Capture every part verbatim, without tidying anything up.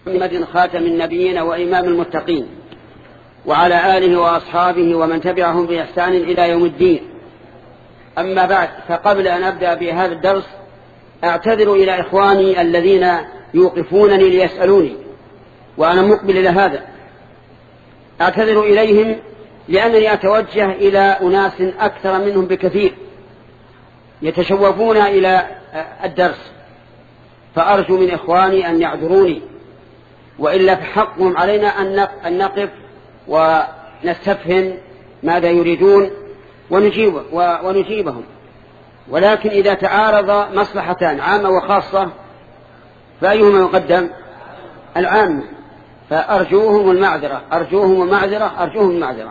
محمد خاتم النبيين وإمام المتقين وعلى آله وأصحابه ومن تبعهم بإحسان إلى يوم الدين. أما بعد، فقبل أن أبدأ بهذا الدرس أعتذر إلى إخواني الذين يوقفونني ليسألوني وأنا مقبل إلى هذا. أعتذر إليهم لأنني أتوجه إلى أناس أكثر منهم بكثير يتشوفون إلى الدرس، فأرجو من إخواني أن يعذروني، وإلا فحقهم علينا أن نقف ونستفهم ماذا يريدون ونجيب ونجيبهم. ولكن إذا تعارض مصلحتان عامة وخاصة فأيهما يقدم؟ العامة. فأرجوهم المعذرة أرجوهم المعذرة أرجوهم المعذرة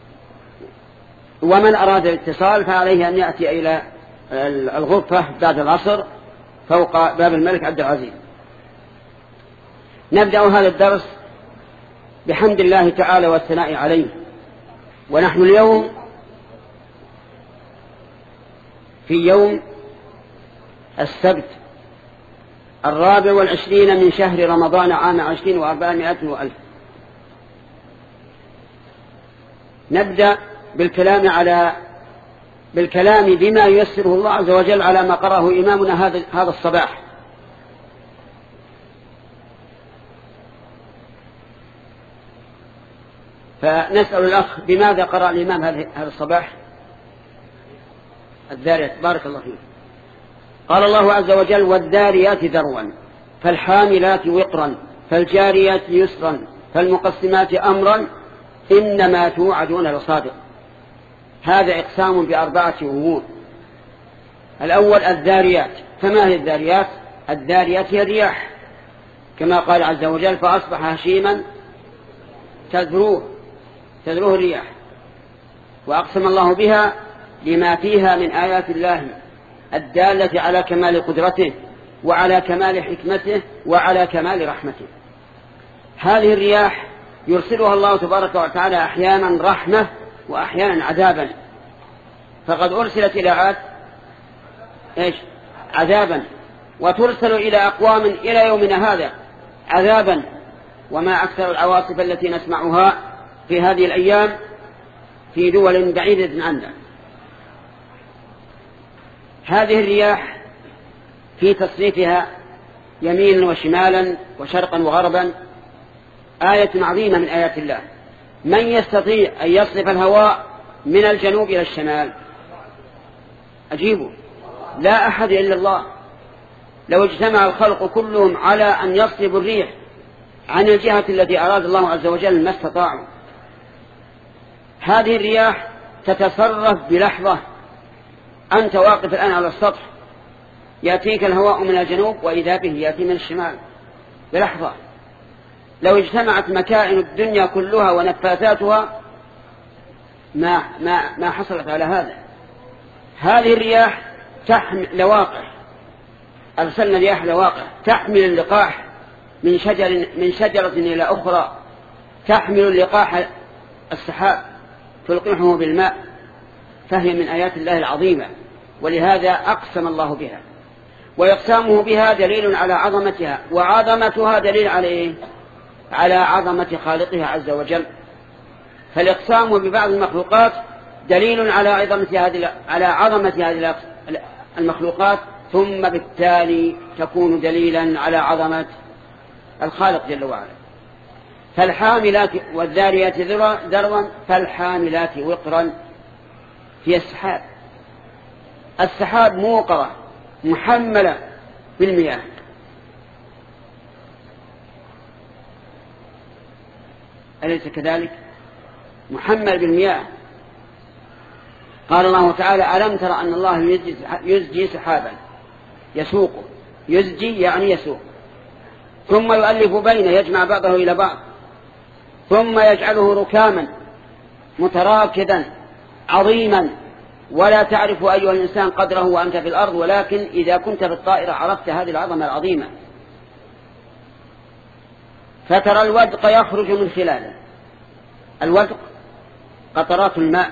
ومن أراد الاتصال فعليه أن يأتي إلى الغرفة بعد العصر فوق باب الملك عبد العزيز. نبدأ هذا الدرس بحمد الله تعالى والثناء عليه. ونحن اليوم في يوم السبت الرابع والعشرين من شهر رمضان عام عشرين وأربعمائة وألف. نبدأ بالكلام على بالكلام بما ييسره الله عز وجل على ما قرأه إمامنا هذا هذا الصباح. فنسأل الأخ بماذا قرأ الإمام هذا الصباح؟ الذاريات. بارك الله فيك. قال الله عز وجل: والذاريات ذروا فالحاملات وقرا فالجاريات يسرا فالمقسمات أمرا إنما توعدون لصادق. هذا إقسام بأربعة أمور. الأول الذاريات. فما هي الذاريات؟ الذاريات هي الرياح، كما قال عز وجل: فأصبح هشيما تذروه تذروه الرياح. وأقسم الله بها لما فيها من آيات الله الدالة على كمال قدرته وعلى كمال حكمته وعلى كمال رحمته. هذه الرياح يرسلها الله تبارك وتعالى أحيانا رحمة وأحيانا عذابا. فقد أرسلت إلى عاد إيش؟ عذابا، وترسل إلى أقوام إلى يومنا هذا عذابا. وما أكثر العواصف التي نسمعها في هذه الأيام في دول بعيدة عنا. هذه الرياح في تصريفها يمينا وشمالا وشرقا وغربا آية عظيمة من آيات الله. من يستطيع أن يصرف الهواء من الجنوب إلى الشمال؟ أجيبوا: لا أحد إلا الله. لو اجتمع الخلق كلهم على أن يصرفوا الريح عن الجهة التي أراد الله عز وجل ما استطاعوا. هذه الرياح تتصرف بلحظة. أنت واقف الآن على السطح، يأتيك الهواء من الجنوب وإذا به يأتي من الشمال بلحظة. لو اجتمعت مكائن الدنيا كلها ونفاثاتها ما, ما, ما حصلت على هذا. هذه الرياح تحمل لواقح. أرسلنا رياح لواقح تحمل اللقاح من شجر من شجرة إلى أخرى، تحمل اللقاح السحاب تلقحه بالماء. فهي من آيات الله العظيمة، ولهذا أقسم الله بها. ويقسمه بها دليل على عظمتها، وعظمتها دليل على إيه؟ على عظمة خالقها عز وجل. فالإقسام ببعض المخلوقات دليل على عظمة هذه على عظمة هذه المخلوقات، ثم بالتالي تكون دليلا على عظمة الخالق جل وعلا. فالحاملات والذاريات ذروا فالحاملات وقرا هي السحاب. السحاب موقرة محملة بالمياه. أليس كذلك؟ محمل بالمياه. قال الله تعالى: ألم تر أن الله يزجي, يزجي سحابا يسوقه. يزجي يعني يسوق، ثم يؤلف بينه يجمع بعضه إلى بعض، ثم يجعله ركاما متراكدا عظيما، ولا تعرف أيها الإنسان قدره وأنت في الأرض، ولكن إذا كنت في الطائرة عرفت هذه العظمة العظيمة. فترى الودق يخرج من خلاله. الودق قطرات الماء.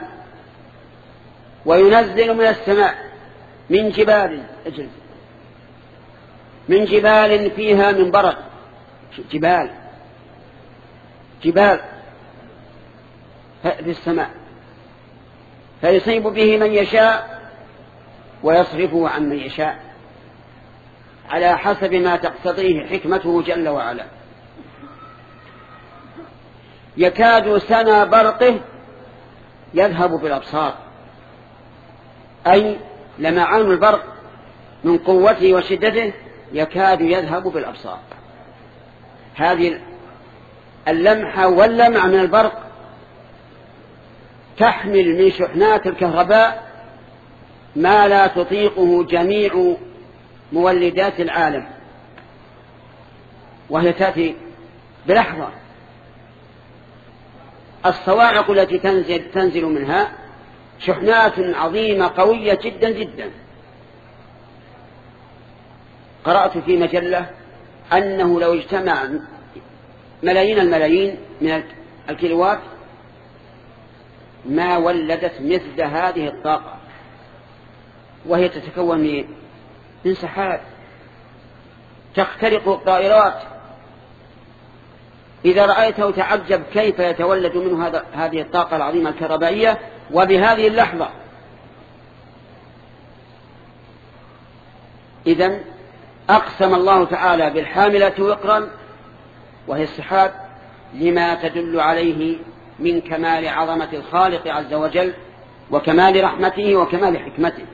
وينزل من السماء من جبال من جبال فيها من برد جبال جبال في السماء، فيصيب به من يشاء ويصرفه عن من يشاء على حسب ما تقتضيه حكمته جل وعلا. يكاد سنا برقه يذهب بالأبصار، أي لمعان البرق من قوته وشدته يكاد يذهب بالأبصار. هذه اللمحة واللمع من البرق تحمل من شحنات الكهرباء ما لا تطيقه جميع مولدات العالم، وهي تأتي بلحظة. الصواعق التي تنزل, تنزل منها شحنات عظيمة قوية جدا جدا. قرأت في مجلة أنه لو اجتمع ملايين الملايين من الكيلوات ما ولدت مثل هذه الطاقة، وهي تتكون من سحاب تخترق الطائرات. إذا رأيته تعجب كيف يتولد منه هذا هذه الطاقة العظيمة الكهربائية وبهذه اللحظة. إذن أقسم الله تعالى بالحاملة وقرا وهي السحاب لما تدل عليه من كمال عظمة الخالق عز وجل وكمال رحمته وكمال حكمته.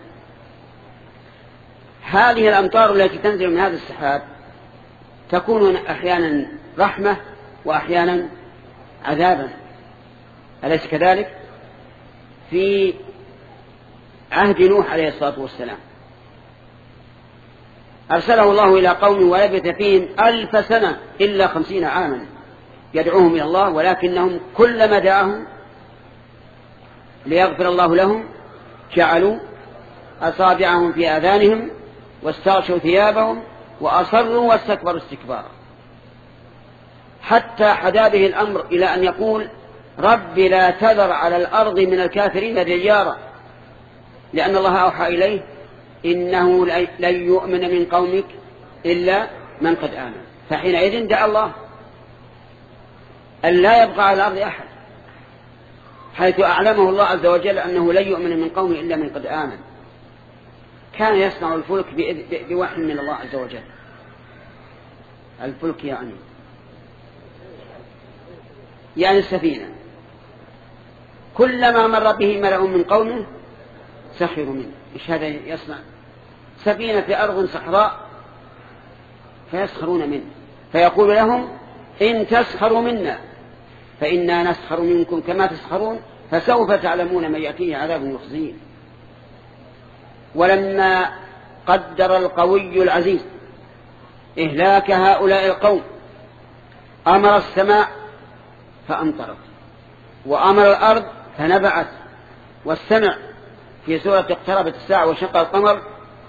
هذه الأمطار التي تنزل من هذا السحاب تكون أحيانا رحمة وأحيانا عذابا، أليس كذلك؟ في عهد نوح عليه الصلاة والسلام أرسله الله إلى قوم ولبث فيهم ألف سنة إلا خمسين عاما يدعوهم إلى الله، ولكنهم كلما دعاهم ليغفر الله لهم جعلوا أصابعهم في آذانهم واستغشوا ثيابهم وأصروا واستكبروا استكبارا، حتى حدا به الأمر إلى أن يقول رب لا تذر على الأرض من الكافرين ديارا، لأن الله أوحى إليه إنه لن يؤمن من قومك إلا من قد آمن. فحينئذ دعا الله أن لا يبقى على الأرض أحد، حيث أعلمه الله عز وجل أنه لن يؤمن من قومه إلا من قد آمن. كان يصنع الفلك بوحي من الله عز وجل. الفلك يعني يعني السفينة، كلما مر به ملأ من قومه سخروا منه. إيش هذا يصنع؟ سفينة في أرض صحراء فيسخرون منه، فيقول لهم إن تسخروا منا فإنا نسخر منكم كما تسخرون فسوف تعلمون من يأتيه عذاب يخزيه. ولما قدر القوي العزيز إهلاك هؤلاء القوم أمر السماء فأمطرت، وأمر الأرض فنبعت، والسمع في سورة اقتربت الساعة وشق القمر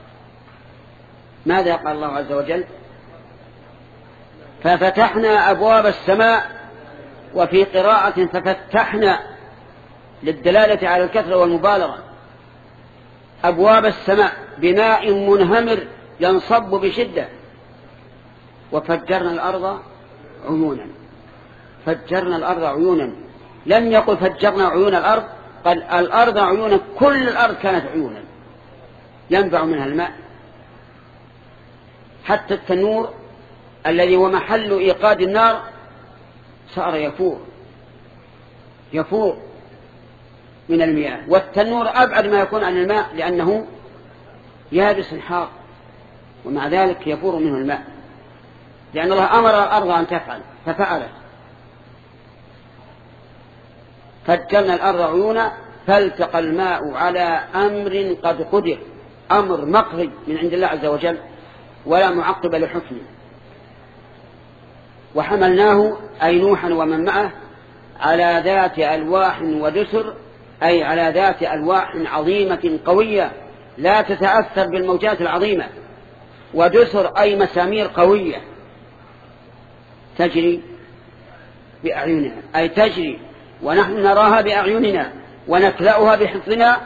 ماذا قال الله عز وجل؟ ففتحنا أبواب السماء، وفي قراءة ففتحنا للدلالة على الكثرة والمبالغة، أبواب السماء بماء منهمر ينصب بشدة، وفجرنا الأرض عيونا. فجرنا الأرض عيونا، لم يقل فجرنا عيون الأرض، قال الأرض عيونا، كل الأرض كانت عيونا ينبع منها الماء، حتى التنور الذي هو محل إيقاد النار صار يفور يفور من المياه. والتنور أبعد ما يكون عن الماء لأنه يابس حار، ومع ذلك يفور منه الماء، لأن الله أمر الأرض أن تفعل ففعلت. فجرنا الأرض عيونا فالتقى الماء على أمر قد قدر، أمر مقضي من عند الله عز وجل ولا معقب لحكمه. وحملناه أي نوحا ومن معه على ذات ألواح ودسر، أي على ذات ألواح عظيمة قوية لا تتأثر بالموجات العظيمة، ودسر أي مسامير قوية تجري بأعيننا، أي تجري ونحن نراها بأعيننا ونكلأها بحفظنا،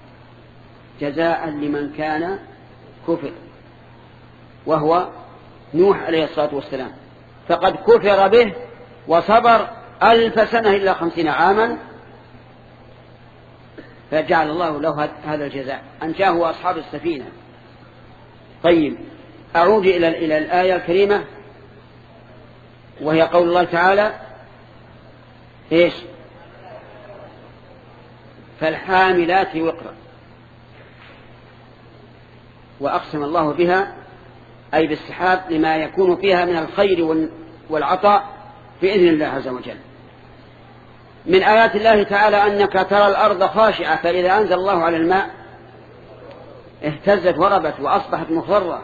جزاء لمن كان كفر، وهو نوح عليه الصلاة والسلام، فقد كفر به وصبر ألف سنة إلا خمسين عاما، فجعل الله له هذا الجزاء، أنجاه وأصحاب السفينة. طيب، أعود إلى إلى الآية الكريمة، وهي قول الله تعالى إيش؟ فالحاملات وقرا. وأقسم الله بها أي بالسحاب لما يكون فيها من الخير والعطاء بإذن الله عز وجل. من آيات الله تعالى أنك ترى الأرض خاشعة فإذا أنزل الله على الماء اهتزت وربت وأصبحت مخضرة،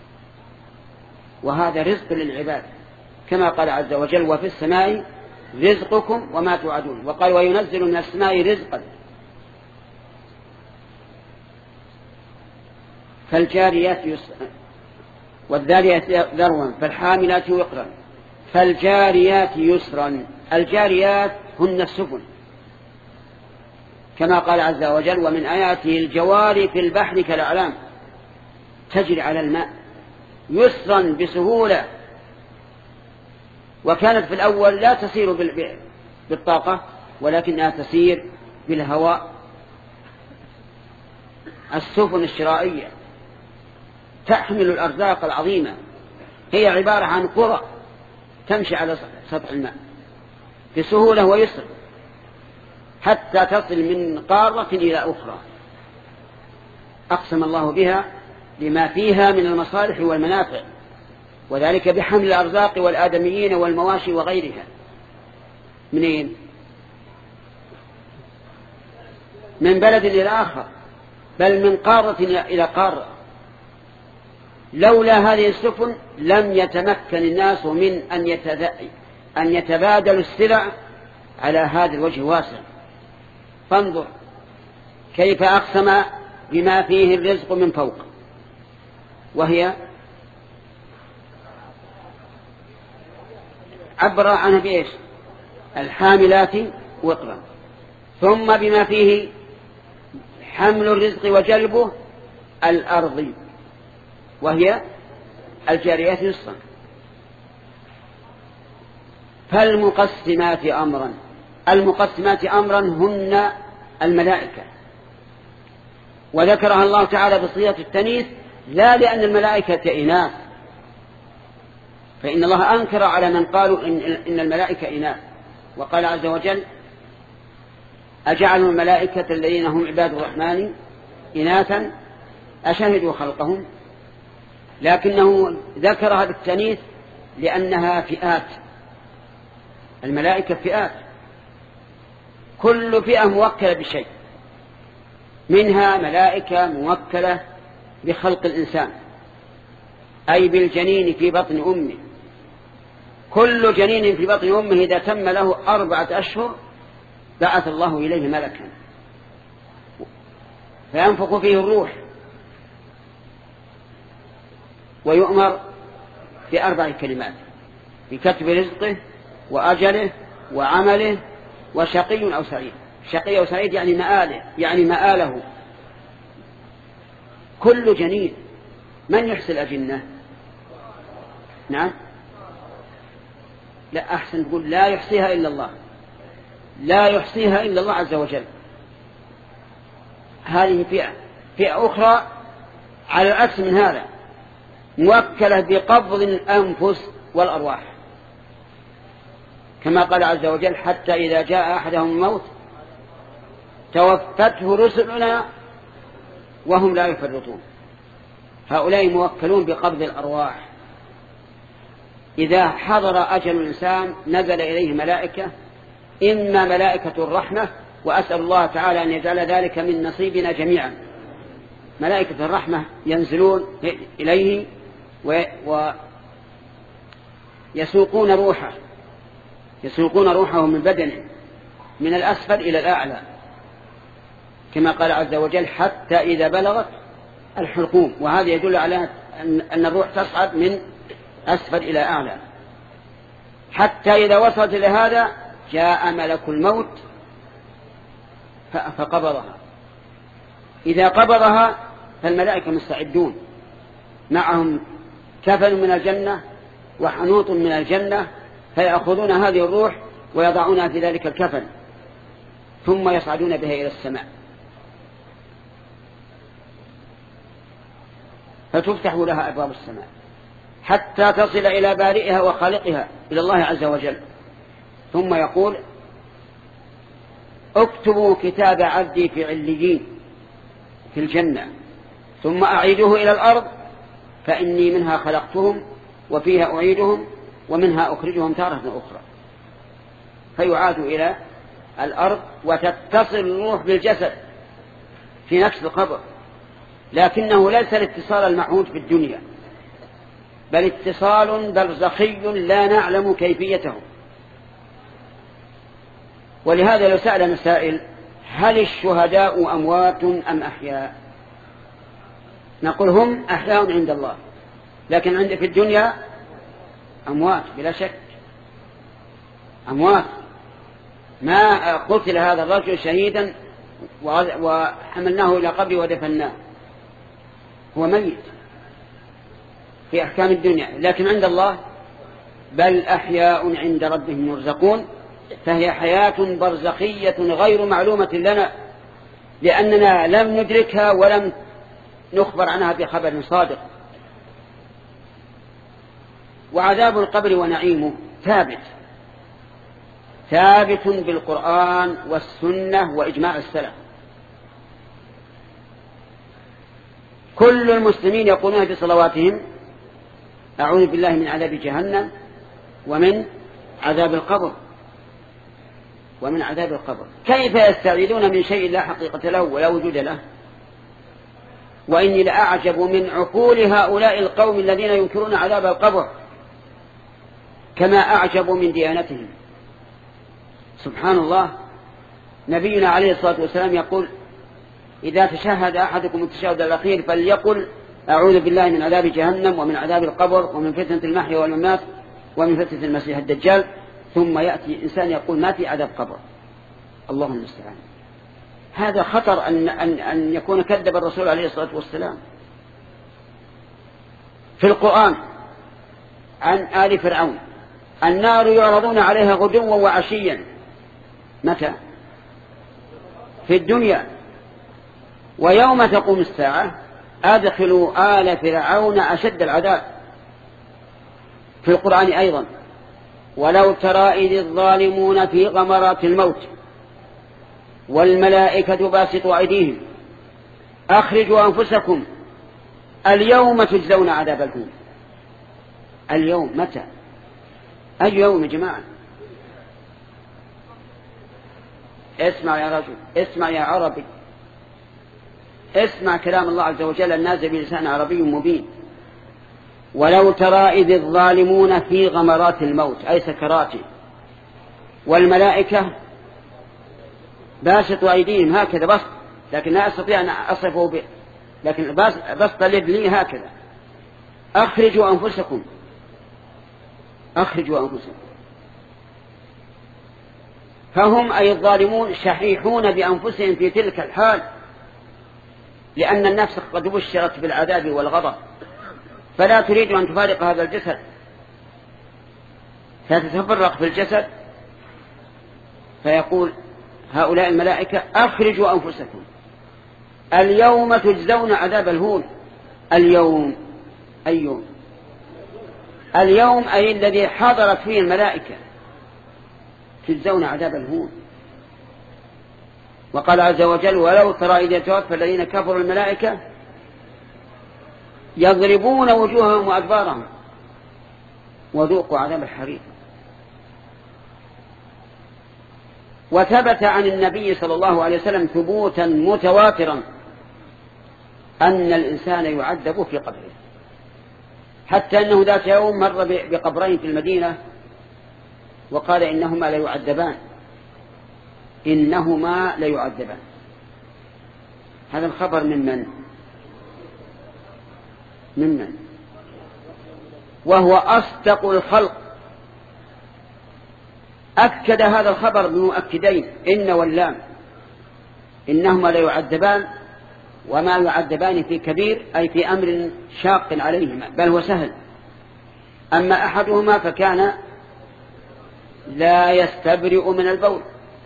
وهذا رزق للعباد كما قال عز وجل وفي السماء رزقكم وما توعدون، وقال وينزل من السماء رزقا. فالجاريات يسرا والذاريات ذروا فالحاملات وقرا فالجاريات يسرا. الجاريات هن السفن كما قال عز وجل ومن آياته الجواري في البحر كالأعلام تجري على الماء يسرا بسهولة. وكانت في الأول لا تسير بالطاقة ولكنها تسير بالهواء. السفن الشرائية تحمل الأرزاق العظيمة، هي عبارة عن قرى تمشي على سطح الماء بسهولة ويسر حتى تصل من قارة إلى أخرى. أقسم الله بها لما فيها من المصالح والمنافع، وذلك بحمل الأرزاق والآدميين والمواشي وغيرها. منين؟ من بلد إلى آخر، بل من قارة إلى قارة. لولا هذه السفن لم يتمكن الناس من أن يتبادلوا السلع على هذا الوجه واسع. فانظر كيف أقسم بما فيه الرزق من فوق، وهي عبر عنها بإيش؟ الحاملات وقرا. ثم بما فيه حمل الرزق وجلبه الأرض، وهي الجاريات يسرا. فالمقسمات أمرا. المقسمات أمرا هن الملائكة، وذكرها الله تعالى بصيغة التانيث لا لأن الملائكة إناث، فإن الله أنكر على من قالوا إن, إن الملائكة إناث، وقال عز وجل أجعلوا الملائكة الذين هم عباد الرحمن إناثا أشهدوا خلقهم، لكنه ذكرها بالتانيث لأنها فئات. الملائكة فئات، كل فئة موكلة بشيء، منها ملائكة موكلة بخلق الإنسان أي بالجنين في بطن أمه. كل جنين في بطن أمه إذا تم له أربعة أشهر بعث الله إليه ملكا فينفخ فيه الروح ويؤمر بأربع كلمات: بكتب رزقه وأجله وعمله وشقي أو سعيد. شقي أو سعيد يعني مآله، يعني مآله. كل جنين من يحصي الأجنة؟ نعم، لا، أحسن تقول لا يحصيها إلا الله، لا يحصيها إلا الله عز وجل. هذه فئة. فئة أخرى على العكس من هذا موكلة بقبض الأنفس والأرواح، كما قال عز وجل حتى إذا جاء أحدهم الموت توفته رسلنا وهم لا يفرطون. هؤلاء موكلون بقبض الأرواح. إذا حضر أجل الإنسان نزل إليه ملائكة، إما ملائكة الرحمة، وأسأل الله تعالى أن يجعل ذلك من نصيبنا جميعا. ملائكة الرحمة ينزلون إليه ويسوقون روحه يسوقون روحه من بدنه من الأسفل إلى الأعلى، كما قال عز وجل حتى إذا بلغت الحلقوم. وهذا يدل على أن الروح تصعد من أسفل إلى أعلى. حتى إذا وصلت إلى هذا جاء ملك الموت فقبضها. إذا قبضها فالملائكة مستعدون، معهم كفن من الجنة وحنوط من الجنة، فيأخذون هذه الروح ويضعونها في ذلك الكفن ثم يصعدون بها إلى السماء، فتفتح لها أبواب السماء حتى تصل إلى بارئها وخالقها، إلى الله عز وجل. ثم يقول: اكتبوا كتاب عبدي في عليين في الجنة، ثم أعيدوه إلى الأرض فإني منها خلقتهم وفيها أعيدهم ومنها أخرجهم تارة أخرى. فيعاد إلى الأرض وتتصل الروح بالجسد في نفس القبر، لكنه ليس الاتصال المعهود في الدنيا، بل اتصال برزخي لا نعلم كيفيته. ولهذا لو سأل مسائل: هل الشهداء أموات أم أحياء؟ نقول هم أحياء عند الله، لكن عند في الدنيا أموات بلا شك، أموات. ما قتل هذا الرجل شهيدا وحملناه إلى قبره ودفناه، هو ميت في أحكام الدنيا، لكن عند الله بل أحياء عند ربهم يرزقون، فهي حياة برزخية غير معلومة لنا، لأننا لم ندركها ولم نخبر عنها بخبر صادق. وعذاب القبر ونعيمه ثابت ثابت بالقرآن والسنة وإجماع السلف. كل المسلمين يقولون بصلواتهم: أعوذ بالله من عذاب جهنم ومن عذاب القبر ومن عذاب القبر. كيف يستعيذون من شيء لا حقيقة له ولا وجود له؟ وإني لأعجب من عقول هؤلاء القوم الذين ينكرون عذاب القبر كما أعجب من ديانتهم. سبحان الله. نبينا عليه الصلاة والسلام يقول: إذا تشهد أحدكم التشهد الأخير فليقل: أعوذ بالله من عذاب جهنم ومن عذاب القبر ومن فتنة المحيا والممات ومن فتنة المسيح الدجال. ثم يأتي إنسان يقول: ما في عذاب قبر. اللهم المستعان. هذا خطر أن, أن, أن يكون كذب الرسول عليه الصلاة والسلام. في القرآن عن آل فرعون: النار يعرضون عليها غدوا وعشيا. متى؟ في الدنيا. ويوم تقوم الساعة أدخلوا آل فرعون أشد العذاب. في القرآن أيضا: ولو ترى إذ الظالمون في غمرات الموت والملائكة باسطوا أيديهم أخرجوا أنفسكم اليوم تجزون عذاب الهون. اليوم متى؟ أي يوم يا جماعة؟ اسمع يا رجل، اسمع يا عربي، اسمع كلام الله عز وجل النازل بلسان عربي مبين. ولو ترى إذ الظالمون في غمرات الموت أي سكراته، والملائكة باسطوا أيديهم هكذا بسط، لكن لا أستطيع أن أصفه به، لكن بسط اليد لي هكذا: أخرجوا أنفسكم أخرجوا أنفسكم. فهم أي الظالمون شحيحون بأنفسهم في تلك الحال، لأن النفس قد بشرت بالعذاب والغضب، فلا تريد أن تفارق هذا الجسد، فتتفرق في الجسد. فيقول هؤلاء الملائكة: أخرجوا أنفسكم اليوم تجزون عذاب الهون. اليوم أي يوم؟ اليوم أي الذي حضرت فيه الملائكة تجزون عذاب الهون. وقال عز وجل: ولو ترى إذ يتوفى الذين كفروا الملائكة يضربون وجوههم وأدبارهم وذوقوا عذاب الحريق. وثبت عن النبي صلى الله عليه وسلم ثبوتا متواترا أن الإنسان يعذب في قبره، حتى أنه ذات يوم مر بقبرين في المدينة وقال: إنهما لا يعذبان إنهما لا يعذبان. هذا الخبر من من؟ من من؟ وهو أصدق الخلق. أكد هذا الخبر بمؤكدين: إن واللام، إنهما لا يعذبان، وما يعذبان في كبير أي في أمر شاق عليهما، بل هو سهل أما أحدهما فكان لا يستبرئ من البول،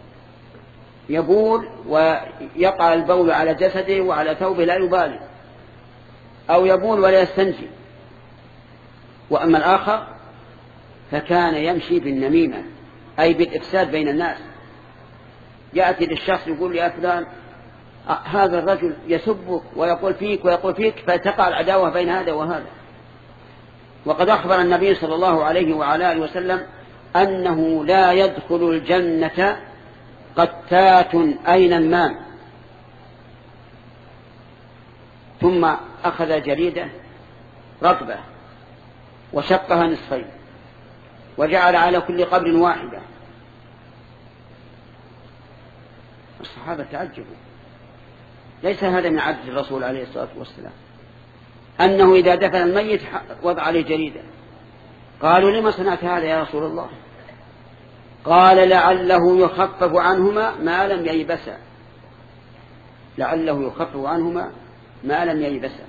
يبول ويقع البول على جسده وعلى ثوبه لا يبالي، أو يبول ولا يستنجي. وأما الآخر فكان يمشي بالنميمة، أي بالإفساد بين الناس، يأتي للشخص يقول يا فلان هذا الرجل يسبك ويقول فيك ويقول فيك، فتقع العداوة بين هذا وهذا. وقد أخبر النبي صلى الله عليه وعلى آله وسلم أنه لا يدخل الجنة قتات أي نمام. ثم أخذ جريدة رطبة وشقها نصفين وجعل على كل قبر واحدة. الصحابة تعجبوا، ليس هذا من عدل الرسول عليه الصلاة والسلام أنه إذا دفن الميت وضع عليه جريدة. قالوا لما صنعت هذا يا رسول الله؟ قال لعله يخفف عنهما ما لم ييبسا، لعله يخفف عنهما ما لم ييبسا.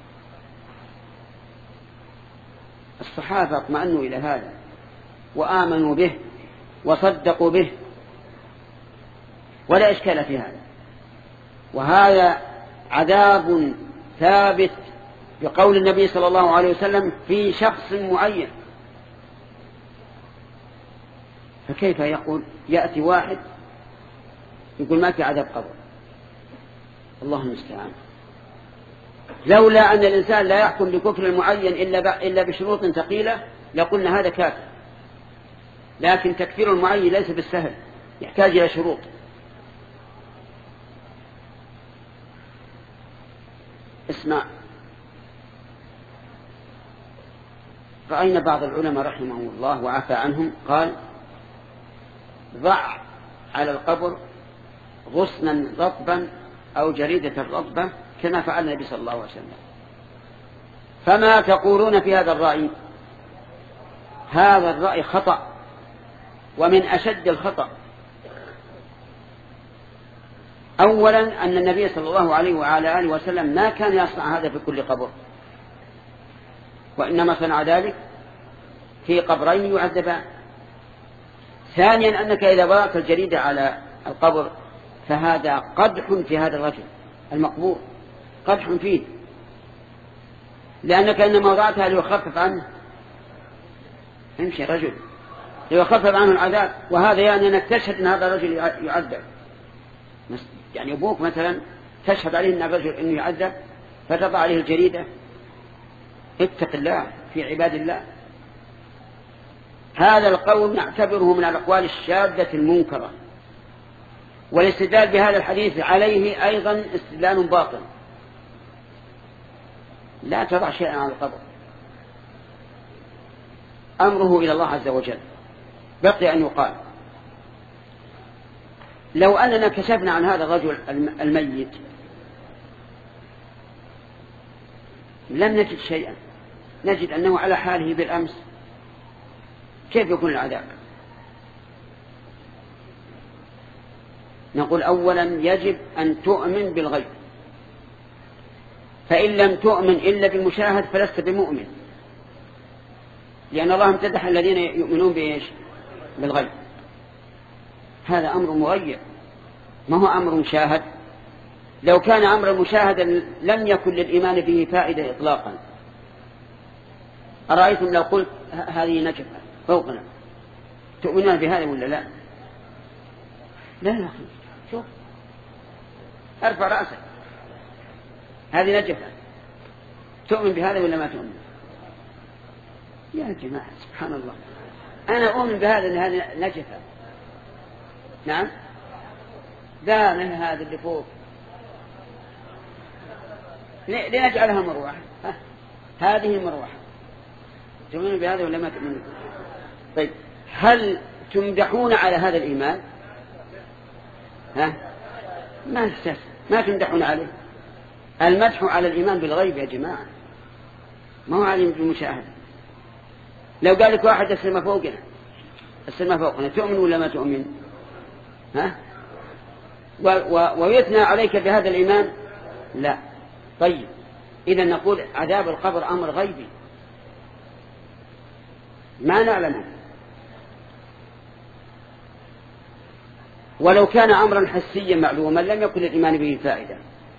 الصحابة اطمأنوا إلى هذا وآمنوا به وصدقوا به، ولا إشكال في هذا. وهذا عذاب ثابت بقول النبي صلى الله عليه وسلم في شخص معين. فكيف يقول يأتي واحد يقول ما في عذاب قبر؟ الله المستعان. لولا أن الإنسان لا يحكم بكفر المعين إلا إلا بشروط ثقيلة لقلنا هذا كافر، لكن تكفير المعين ليس بالسهل، يحتاج إلى شروط. اسمع، رأينا بعض العلماء رحمهم الله وعفى عنهم قال ضع على القبر غصنا رطبا أو جريدة رطبة كما فعل النبي صلى الله عليه وسلم. فما تقولون في هذا الرأي؟ هذا الرأي خطأ، ومن أشد الخطأ. أولا أن النبي صلى الله عليه وعلى آله وسلم ما كان يصنع هذا في كل قبر، وإنما صنع ذلك في قبرين يعذبان. ثانيا أنك إذا وضعت الجريدة على القبر فهذا قدح في هذا الرجل المقبور، قدح فيه، لأنك إنما وضعتها ليخفف عنه، امشي رجل ليخفف عنه العذاب. وهذا يعني أنك تشهد أن هذا الرجل يعذب، يعني أبوك مثلا تشهد عليه أن الرجل إنه يعذب فتضع عليه الجريدة. اتق الله في عباد الله. هذا القول نعتبره من الأقوال الشاذة المنكرة، والاستدلال بهذا الحديث عليه أيضا استدلال باطل. لا تضع شيئا على القبر، أمره إلى الله عز وجل. بقي أن يقال لو أننا كشفنا عن هذا الرجل الميت لم نجد شيئا، نجد أنه على حاله بالأمس، كيف يكون العذاب؟ نقول أولا يجب أن تؤمن بالغيب، فإن لم تؤمن إلا بالمشاهد فلست بمؤمن، لأن الله امتدح الذين يؤمنون بإيش؟ بالغيب. هذا أمر مغير، ما هو أمر مشاهد. لو كان أمر مشاهدا لم يكن للإيمان به فائدة إطلاقا. أرأيتم لو قلت هذه نجفة فوقنا تؤمنون بهذا ولا لا؟ لا يا أخي، شوف ارفع رأسك، هذه نجفة، تؤمن بهذا ولا ما تؤمن؟ يا جماعة سبحان الله، أنا أؤمن بهذا أن هذه نجفة. نعم، لا من هذا اللي فوق، لنجعلها مروحة. هذه مروحة، تؤمنون بهذا ولا ما تؤمنون؟ طيب، هل تمدحون على هذا الإيمان؟ ها؟ ما نستفسر، ما تمدحون عليه. المدح على الإيمان بالغيب يا جماعة، ما هو على المشاهدة. لو قال لك واحد السماء فوقنا، السماء فوقنا، تؤمن ولا ما تؤمن؟ ها؟ ويثنى عليك بهذا الإيمان؟ لا. طيب، إذا نقول عذاب القبر أمر غيبي، ما نعلمه. ولو كان أمرا حسيا معلوما لم يكن الإيمان به فائدة.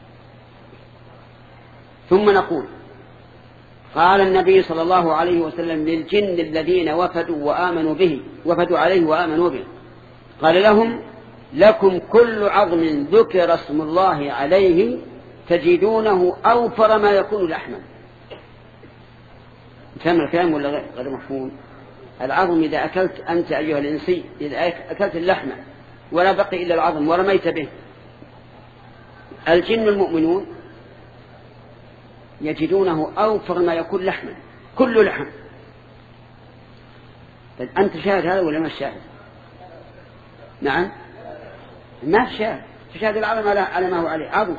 ثم نقول قال النبي صلى الله عليه وسلم للجن الذين وفدوا وآمنوا به وفدوا عليه وآمنوا به قال لهم لكم كل عظم ذكر اسم الله عليه تجدونه أوفر ما يكون لحما. فهم الكلام ولا غير مفهوم؟ العظم إذا أكلت أنت أيها الإنسي إذا أكلت اللحم ولا بقي إلا العظم ورميت به، الجن المؤمنون يجدونه أوفر ما يكون لحما، كل لحم. أنت شاهد هذا ولا ما شاهد؟ نعم ما شاهد، تشاهد العظم على ما هو عليه عظم.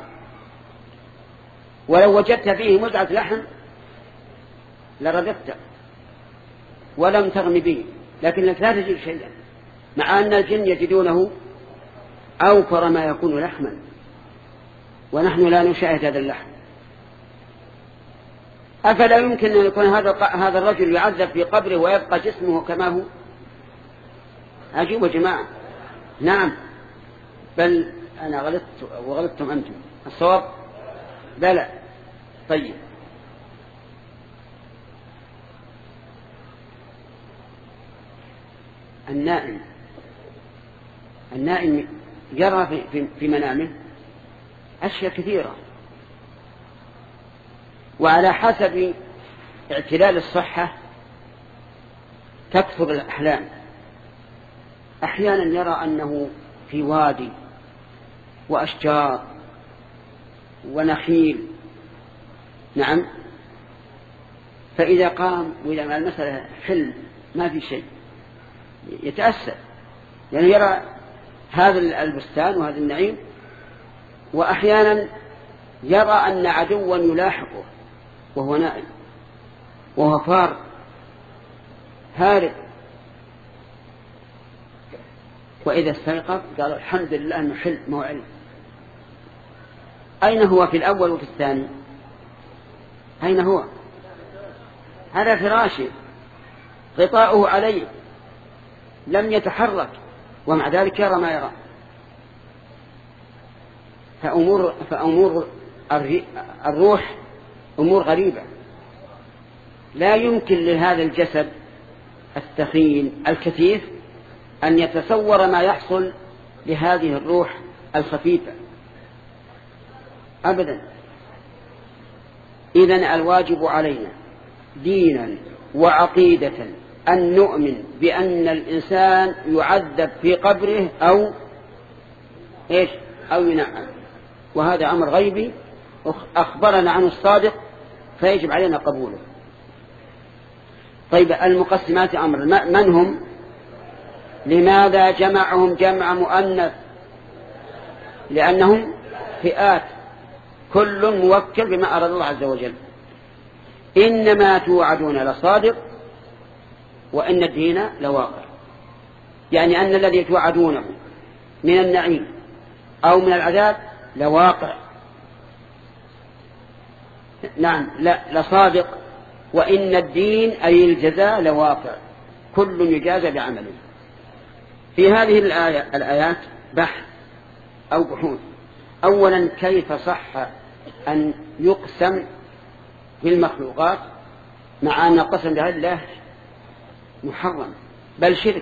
ولو وجدت فيه مزعة لحم لرددت ولم تغم به، لكنك لا تجد شيئا، مع أن الجن يجدونه أوفر ما يكون لحما ونحن لا نشاهد هذا اللحم. أفلا يمكن أن يكون هذا هذا الرجل يعذب في قبره ويبقى جسمه كما هو؟ أجيب يا جماعة. نعم، بل أنا غلطت وغلطتم أنتم. الصواب بلى. طيب النائم النائم يرى في, في, في منامه أشياء كثيرة، وعلى حسب اعتلال الصحة تكثر الأحلام. أحيانا يرى أنه في وادي وأشجار ونخيل، نعم، فإذا قام وإذا ما المسألة حلم ما في شيء يتأثر، يعني يرى هذا البستان وهذا النعيم، وأحيانا يرى أن عدوا يلاحقه وهو نائم وهو فار هارب، وإذا استيقظ قال الحمد لله أنه حلم مو علم. أين هو في الأول وفي الثاني؟ أين هو؟ على فراشه غطاؤه عليه لم يتحرك، ومع ذلك يرى ما يرى. فأمور, فأمور الروح أمور غريبة، لا يمكن لهذا الجسد الثخين الكثيف أن يتصور ما يحصل لهذه الروح الخفيفة أبدا. إذن الواجب علينا دينا وعقيدة أن نؤمن بأن الإنسان يعذب في قبره أو إيش أو ينعم، وهذا أمر غيبي أخبرنا عنه الصادق فيجب علينا قبوله. طيب المقسمات أمر من هم؟ لماذا جمعهم جمع مؤنث؟ لأنهم فئات كل موكل بما أراد الله عز وجل. إنما توعدون لصادق وإن الدين لواقع، يعني أن الذي توعدونه من النعيم أو من العذاب لواقع، نعم لا لصادق، وإن الدين أي الجزاء لواقع، كل يجازى بعمله. في هذه الآية الآيات بحث أو بحوث. أولا كيف صح أن يقسم بالمخلوقات مع أن القسم بهذا الله محرم بل شرك؟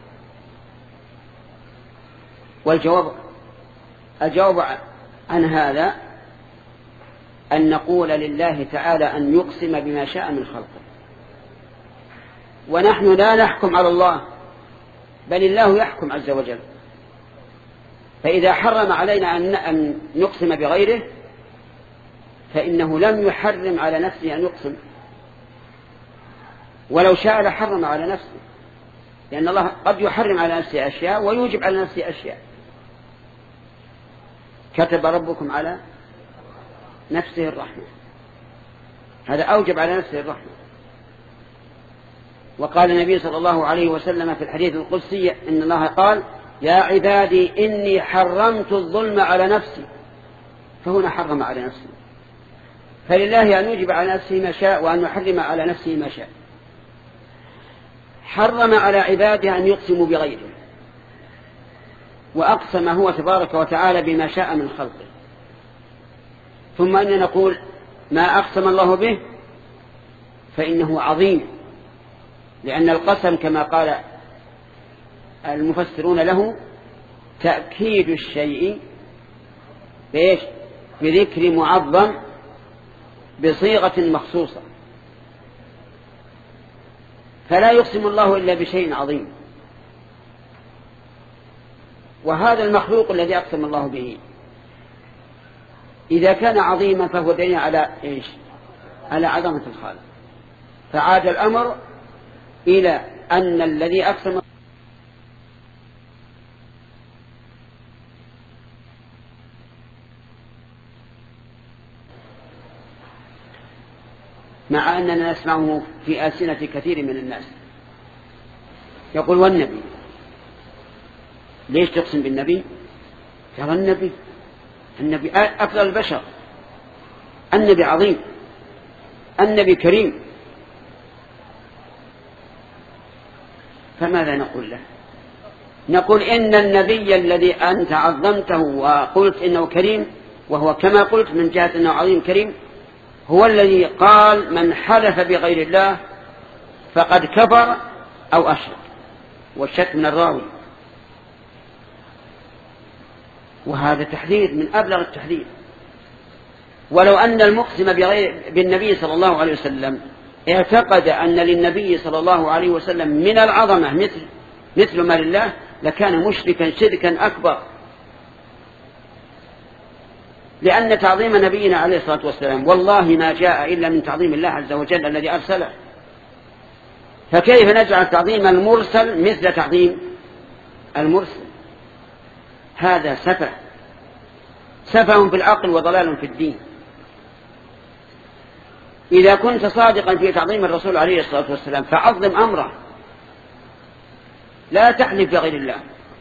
والجواب الجواب عن هذا أن نقول لله تعالى أن يقسم بما شاء من خلقه، ونحن لا نحكم على الله بل الله يحكم عز وجل. فإذا حرم علينا أن نقسم بغيره فإنه لم يحرم على نفسه أن يقسم، ولو شاء لحرم على نفسه، لأن الله قد يحرم على نفسه أشياء ويوجب على نفسه أشياء. كتب ربكم على نفسه الرحمة، هذا أوجب على نفسه الرحمة. وقال النبي صلى الله عليه وسلم في الحديث القدسي إن الله قال يا عبادي إني حرمت الظلم على نفسي، فهنا حرم على نفسه، فلله أن يوجب على نفسه ما شاء وأن يحرم على نفسه ما شاء. حرم على عباده أن يقسموا بغيره، وأقسم هو تبارك وتعالى بما شاء من خلقه. ثم أن نقول ما أقسم الله به فإنه عظيم، لأن القسم كما قال المفسرون له تأكيد الشيء بإيش؟ بذكر معظم بصيغة مخصوصة، فلا يقسم الله إلا بشيء عظيم. وهذا المخلوق الذي أقسم الله به إذا كان عظيما فهو دليل على إيش؟ على عظمة الخالق. فعاد الأمر إلى أن الذي أقسم مع أننا نسمعه في ألسنة كثير من الناس يقول والنبي. ليش تقسم بالنبي؟ ترى النبي النبي أفضل البشر، النبي عظيم، النبي كريم. فماذا نقول له؟ نقول إن النبي الذي أنت عظمته وقلت إنه كريم، وهو كما قلت من جهة أنه عظيم كريم، هو الذي قال من حلف بغير الله فقد كفر أو أشرك، والشك من الراوي. وهذا تحذير من أبلغ التحذير. ولو أن المقسم بغير بالنبي صلى الله عليه وسلم اعتقد أن للنبي صلى الله عليه وسلم من العظمة مثل مثل ما لله لكان مشركا شركا أكبر، لأن تعظيم نبينا عليه الصلاة والسلام والله ما جاء إلا من تعظيم الله عز وجل الذي أرسله. فكيف نجعل تعظيم المرسل مثل تعظيم المرسل؟ هذا سفه سفه في العقل وضلال في الدين. إذا كنت صادقا في تعظيم الرسول عليه الصلاة والسلام فعظم أمره، لا تحلف بغير الله.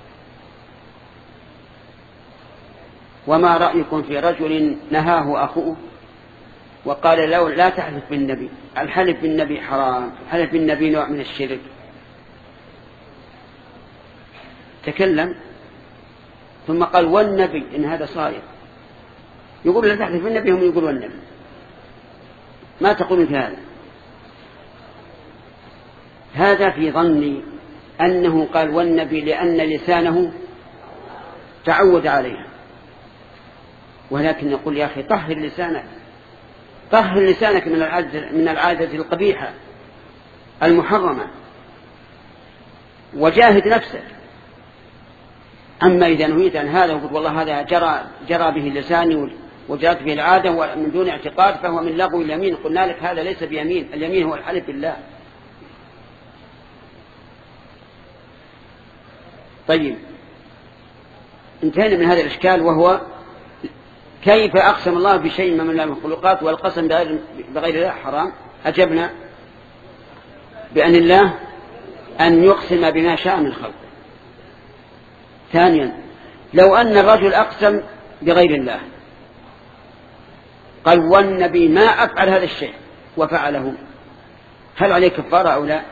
وما رأيكم في رجل نهاه أخوه وقال لو لا تحلف بالنبي؟ الحلف بالنبي حرام، الحلف بالنبي نوع من الشرك. تكلم ثم قال والنبي إن هذا صائر. يقول لا تحلف بالنبي، هم يقول والنبي. ما تقولون في هذا؟ هذا في ظني أنه قال والنبي لأن لسانه تعود عليها، ولكن نقول يا أخي طهر لسانك، طهر لسانك من العادة, من العادة القبيحة المحرمة، وجاهد نفسك. أما إذا نهيت عن هذا وقلت والله هذا جرى, جرى به اللسان وجرت به العادة ومن دون اعتقاد فهو من لغو اليمين، قلنا لك هذا ليس بيمين، اليمين هو الحلف بالله. طيب انتهينا من هذا الإشكال، وهو كيف أقسم الله بشيء من المخلوقات والقسم بغير, بغير الله حرام؟ أجبنا بأن الله أن يقسم بما شاء من خلقه. ثانيا لو أن الرجل أقسم بغير الله قال والنبي ما أفعل هذا الشيء وفعله، هل عليه كفارة أو لا؟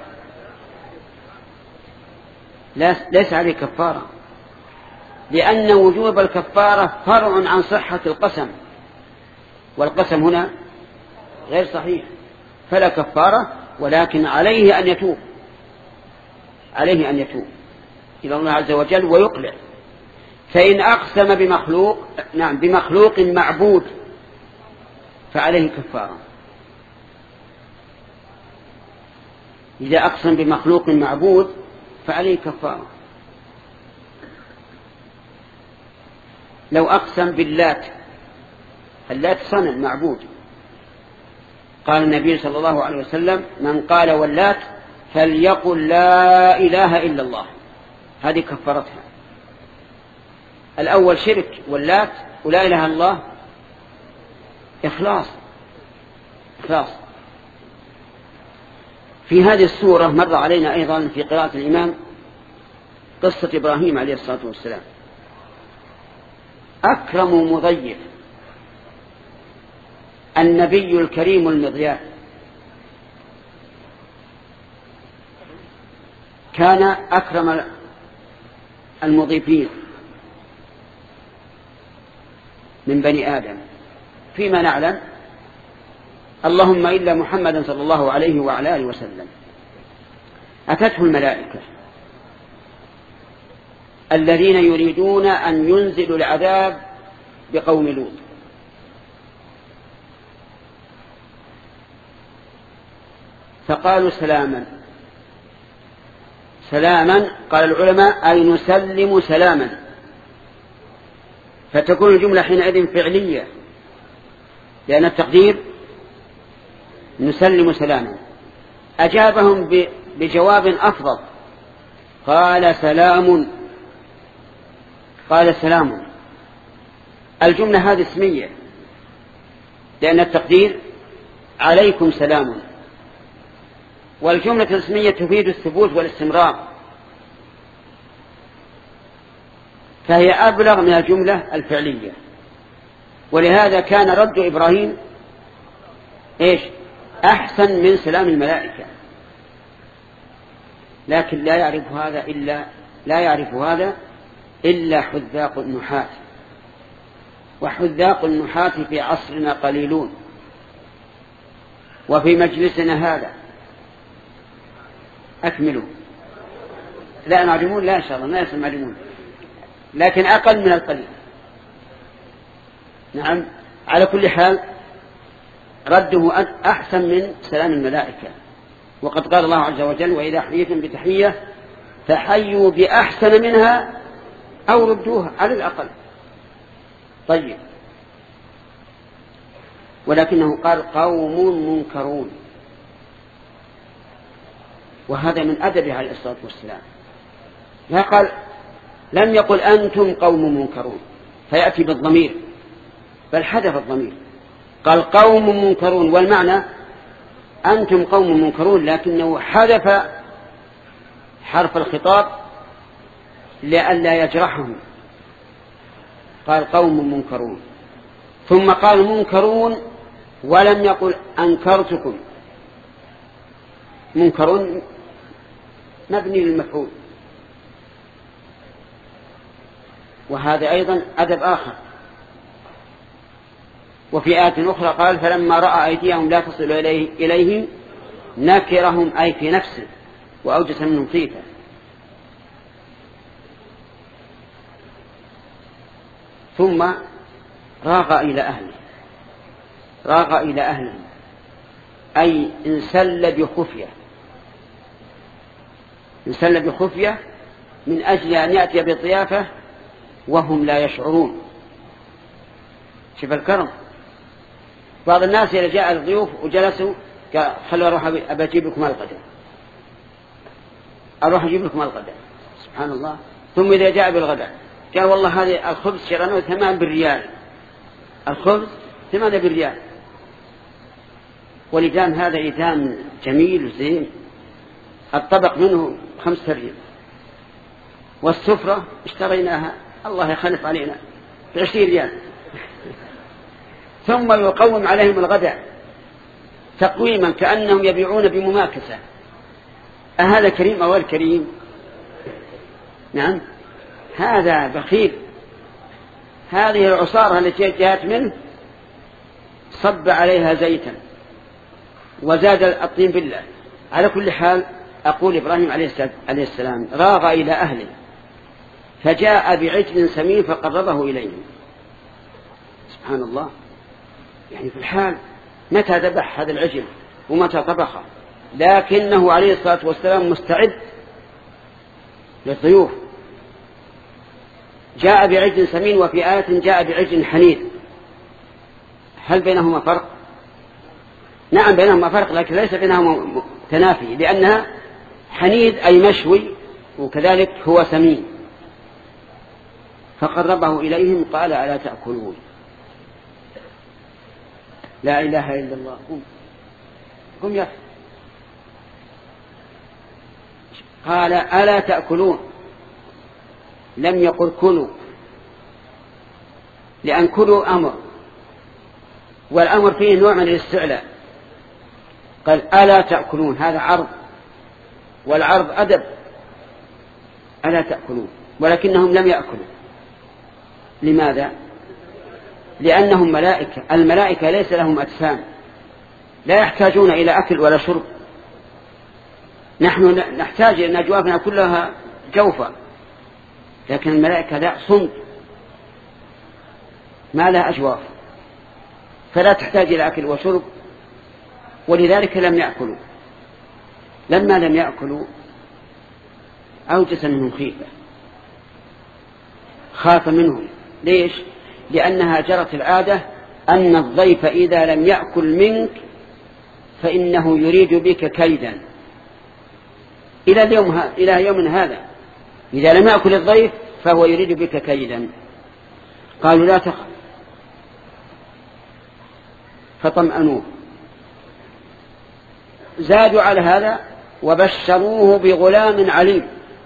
لا، ليس عليه كفارة، لأن وجوب الكفارة فرع عن صحة القسم، والقسم هنا غير صحيح، فلا كفارة، ولكن عليه أن يتوب، عليه أن يتوب إلى الله عز وجل ويقلع. فإن أقسم بمخلوق نعم بمخلوق معبود فعليه كفارة. إذا أقسم بمخلوق معبود فعليه كفارة. لو أقسم باللات، اللات صنم معبود، قال النبي صلى الله عليه وسلم من قال واللات فليقل لا إله إلا الله، هذه كفرتها. الأول شرك واللات، ولا إله إلا الله إخلاص إخلاص. في هذه السورة مر علينا أيضا في قراءة الإمام قصة إبراهيم عليه الصلاة والسلام، أكرم مضيف، النبي الكريم المضياف. كان أكرم المضيفين من بني آدم فيما نعلم، اللهم إلا محمدا صلى الله عليه وعلى آله وسلم. أتته الملائكة الذين يريدون أن ينزلوا العذاب بقوم لوط، فقالوا سلاما سلاما. قال العلماء أي نسلم سلاما، فتكون الجملة حينئذ فعلية، لأن التقدير نسلم سلاما. أجابهم بجواب أفضل، قال سلام قال سلام. الجملة هذه اسمية، لأن التقدير عليكم سلام، والجملة الاسمية تفيد الثبوت والاستمرار، فهي أبلغ من الجملة الفعلية. ولهذا كان رد إبراهيم إيش؟ أحسن من سلام الملائكة. لكن لا يعرف هذا إلا لا يعرف هذا إلا حذاق النحاة، وحذاق النحاة في عصرنا قليلون، وفي مجلسنا هذا أكملوا. لا معلمون، لا إن شاء الله ما يصل معلمون، لكن أقل من القليل. نعم، على كل حال رده أحسن من سلام الملائكة. وقد قال الله عز وجل: وإذا حييتم بتحية فحيوا بأحسن منها أو ردوها على الأقل. طيب، ولكنه قال قوم منكرون، وهذا من أدبه عليه الصلاة والسلام. لا قال لم يقل أنتم قوم منكرون فيأتي بالضمير، بل حذف الضمير، قال قوم منكرون، والمعنى أنتم قوم منكرون، لكنه حذف حرف الخطاب لئلا يجرحهم، قال قوم منكرون. ثم قال منكرون ولم يقل أنكرتكم. منكرون مبني للمفعول، وهذا أيضا أدب آخر. وفي آية أخرى قال: فلما رأى أيديهم لا تصل إليه إليهم نكرهم أي في نفسه وأوجس منهم خيفة. ثم راغ إلى أهله، راغ إلى أهله أي انسل بخفية، انسل بخفية من أجل أن يأتي بضيافة وهم لا يشعرون. شوف الكرم. بعض الناس إذا جاء الضيوف وجلسوا قال: خلوا أروح أبى أجيب لكم الغداء، أروح أجيب لكم الغداء. سبحان الله. ثم إذا جاء بالغداء قال: والله هذه الخبز شرناه ثمان بالريال، الخبز ثمان بالريال. والإدام هذا إدام جميل وزين، الطبق منه خمسة ريال، والسفرة اشتريناها الله يخلف علينا بعشرين ريال. ثم يقوم عليهم الغداء تقويما كأنهم يبيعون بمماكسة. أهذا كريم أو الكريم؟ نعم، هذا بخيل. هذه العصارة التي جاءت منه صب عليها زيتا وزاد الطين بالله. على كل حال أقول إبراهيم عليه السلام راغ إلى أهله فجاء بعجل سمين فقربه إليهم. سبحان الله، يعني في الحال متى ذبح هذا العجل ومتى طبخه، لكنه عليه الصلاة والسلام مستعد للضيوف. جاء بعجل سمين، وفي آية جاء بعجل حنيذ. هل بينهما فرق؟ نعم بينهما فرق، لكن ليس بينهما تنافي، لأنها حنيذ أي مشوي، وكذلك هو سمين. فقربه إليهم قال: ألا تأكلون؟ لا إله إلا الله. قم قم يا قال: ألا تأكلون؟ لم يقل كلوا، لأن كلوا أمر، والأمر فيه نوع من الاستعلاء. قال: ألا تأكلون؟ هذا عرض، والعرض أدب. ألا تأكلون؟ ولكنهم لم يأكلوا. لماذا؟ لأنهم ملائكة، الملائكة ليس لهم أجسام، لا يحتاجون إلى أكل ولا شرب. نحن نحتاج أن أجوافنا كلها جوفا، لكن الملائكة لا، صمت، ما لها أجواف، فلا تحتاج إلى أكل وشرب، ولذلك لم يأكلوا. لما لم يأكلوا أوجس منهم خيفة، خاف منهم. ليش؟ لأنها جرت العادة أن الضيف إذا لم يأكل منك فإنه يريد بك كيدا إلى اليوم ها... إلى يوم هذا، إذا لم يأكل الضيف فهو يريد بك كيدا. قالوا لا تخف، فطمأنوه. زادوا على هذا وبشروه بغلام عليم.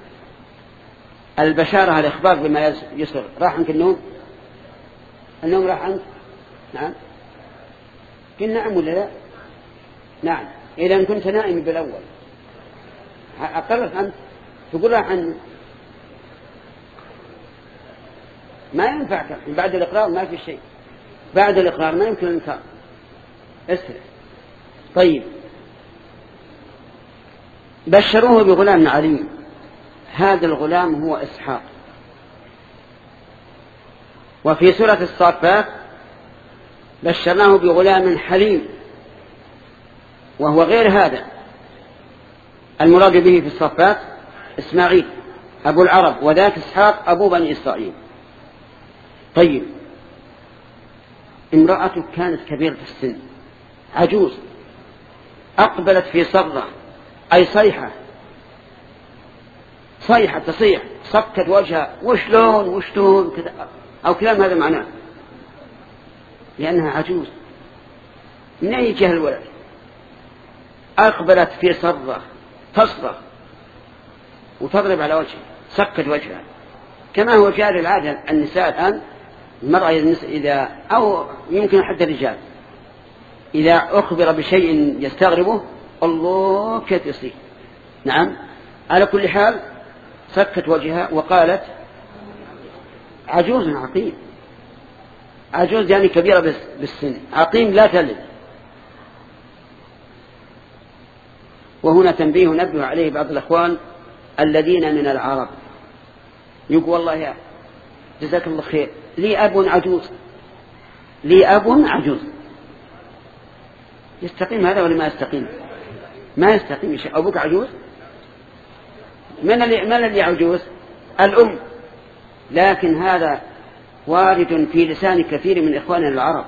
البشارة الإخبار بما يسر. راح عنك النوم؟ النوم راح عنك؟ نعم. قل نعم ولا لا؟ نعم. إذا كنت نائم بالأول أقررت أنت تقول راح عنه، ما ينفعك بعد الإقرار، ما في شيء بعد الإقرار، ما يمكن الإنكار. اسرع. طيب، بشروه بغلام عليم. هذا الغلام هو إسحاق. وفي سورة الصافات بشرناه بغلام حليم، وهو غير هذا. المراد به في الصافات إسماعيل أبو العرب، وذاك إسحاق أبو بني إسرائيل. طيب، امرأته كانت كبيرة في السن، عجوز، أقبلت في صرة أي صيحة، صيحة تصيح، صكت وجهها وشلون وشلون كذا أو كلام هذا معناه، لأنها عجوز. من أي جهة الولد؟ أقبلت في صرة تصرخ وتضرب على وجهها، سكت وجهها، كما هو جاري العادة النساء الآن. المرأة إذا أو يمكن حتى الرجال إذا أخبر بشيء يستغربه الله كيف يصيح. نعم. على كل حال سكت وجهها وقالت عجوز عقيم. عجوز يعني كبيرة بالسن، عقيم لا تلد. وهنا تنبيه نبه عليه بعض الأخوان الذين من العرب، يقول والله يا جزاك الله خير لي أب عجوز، لي أب عجوز. يستقيم هذا ولا ما يستقيم؟ ما يستقيم. أبوك عجوز؟ من اللي من اللي عجوز؟ الأم. لكن هذا وارد في لسان كثير من إخواننا العرب،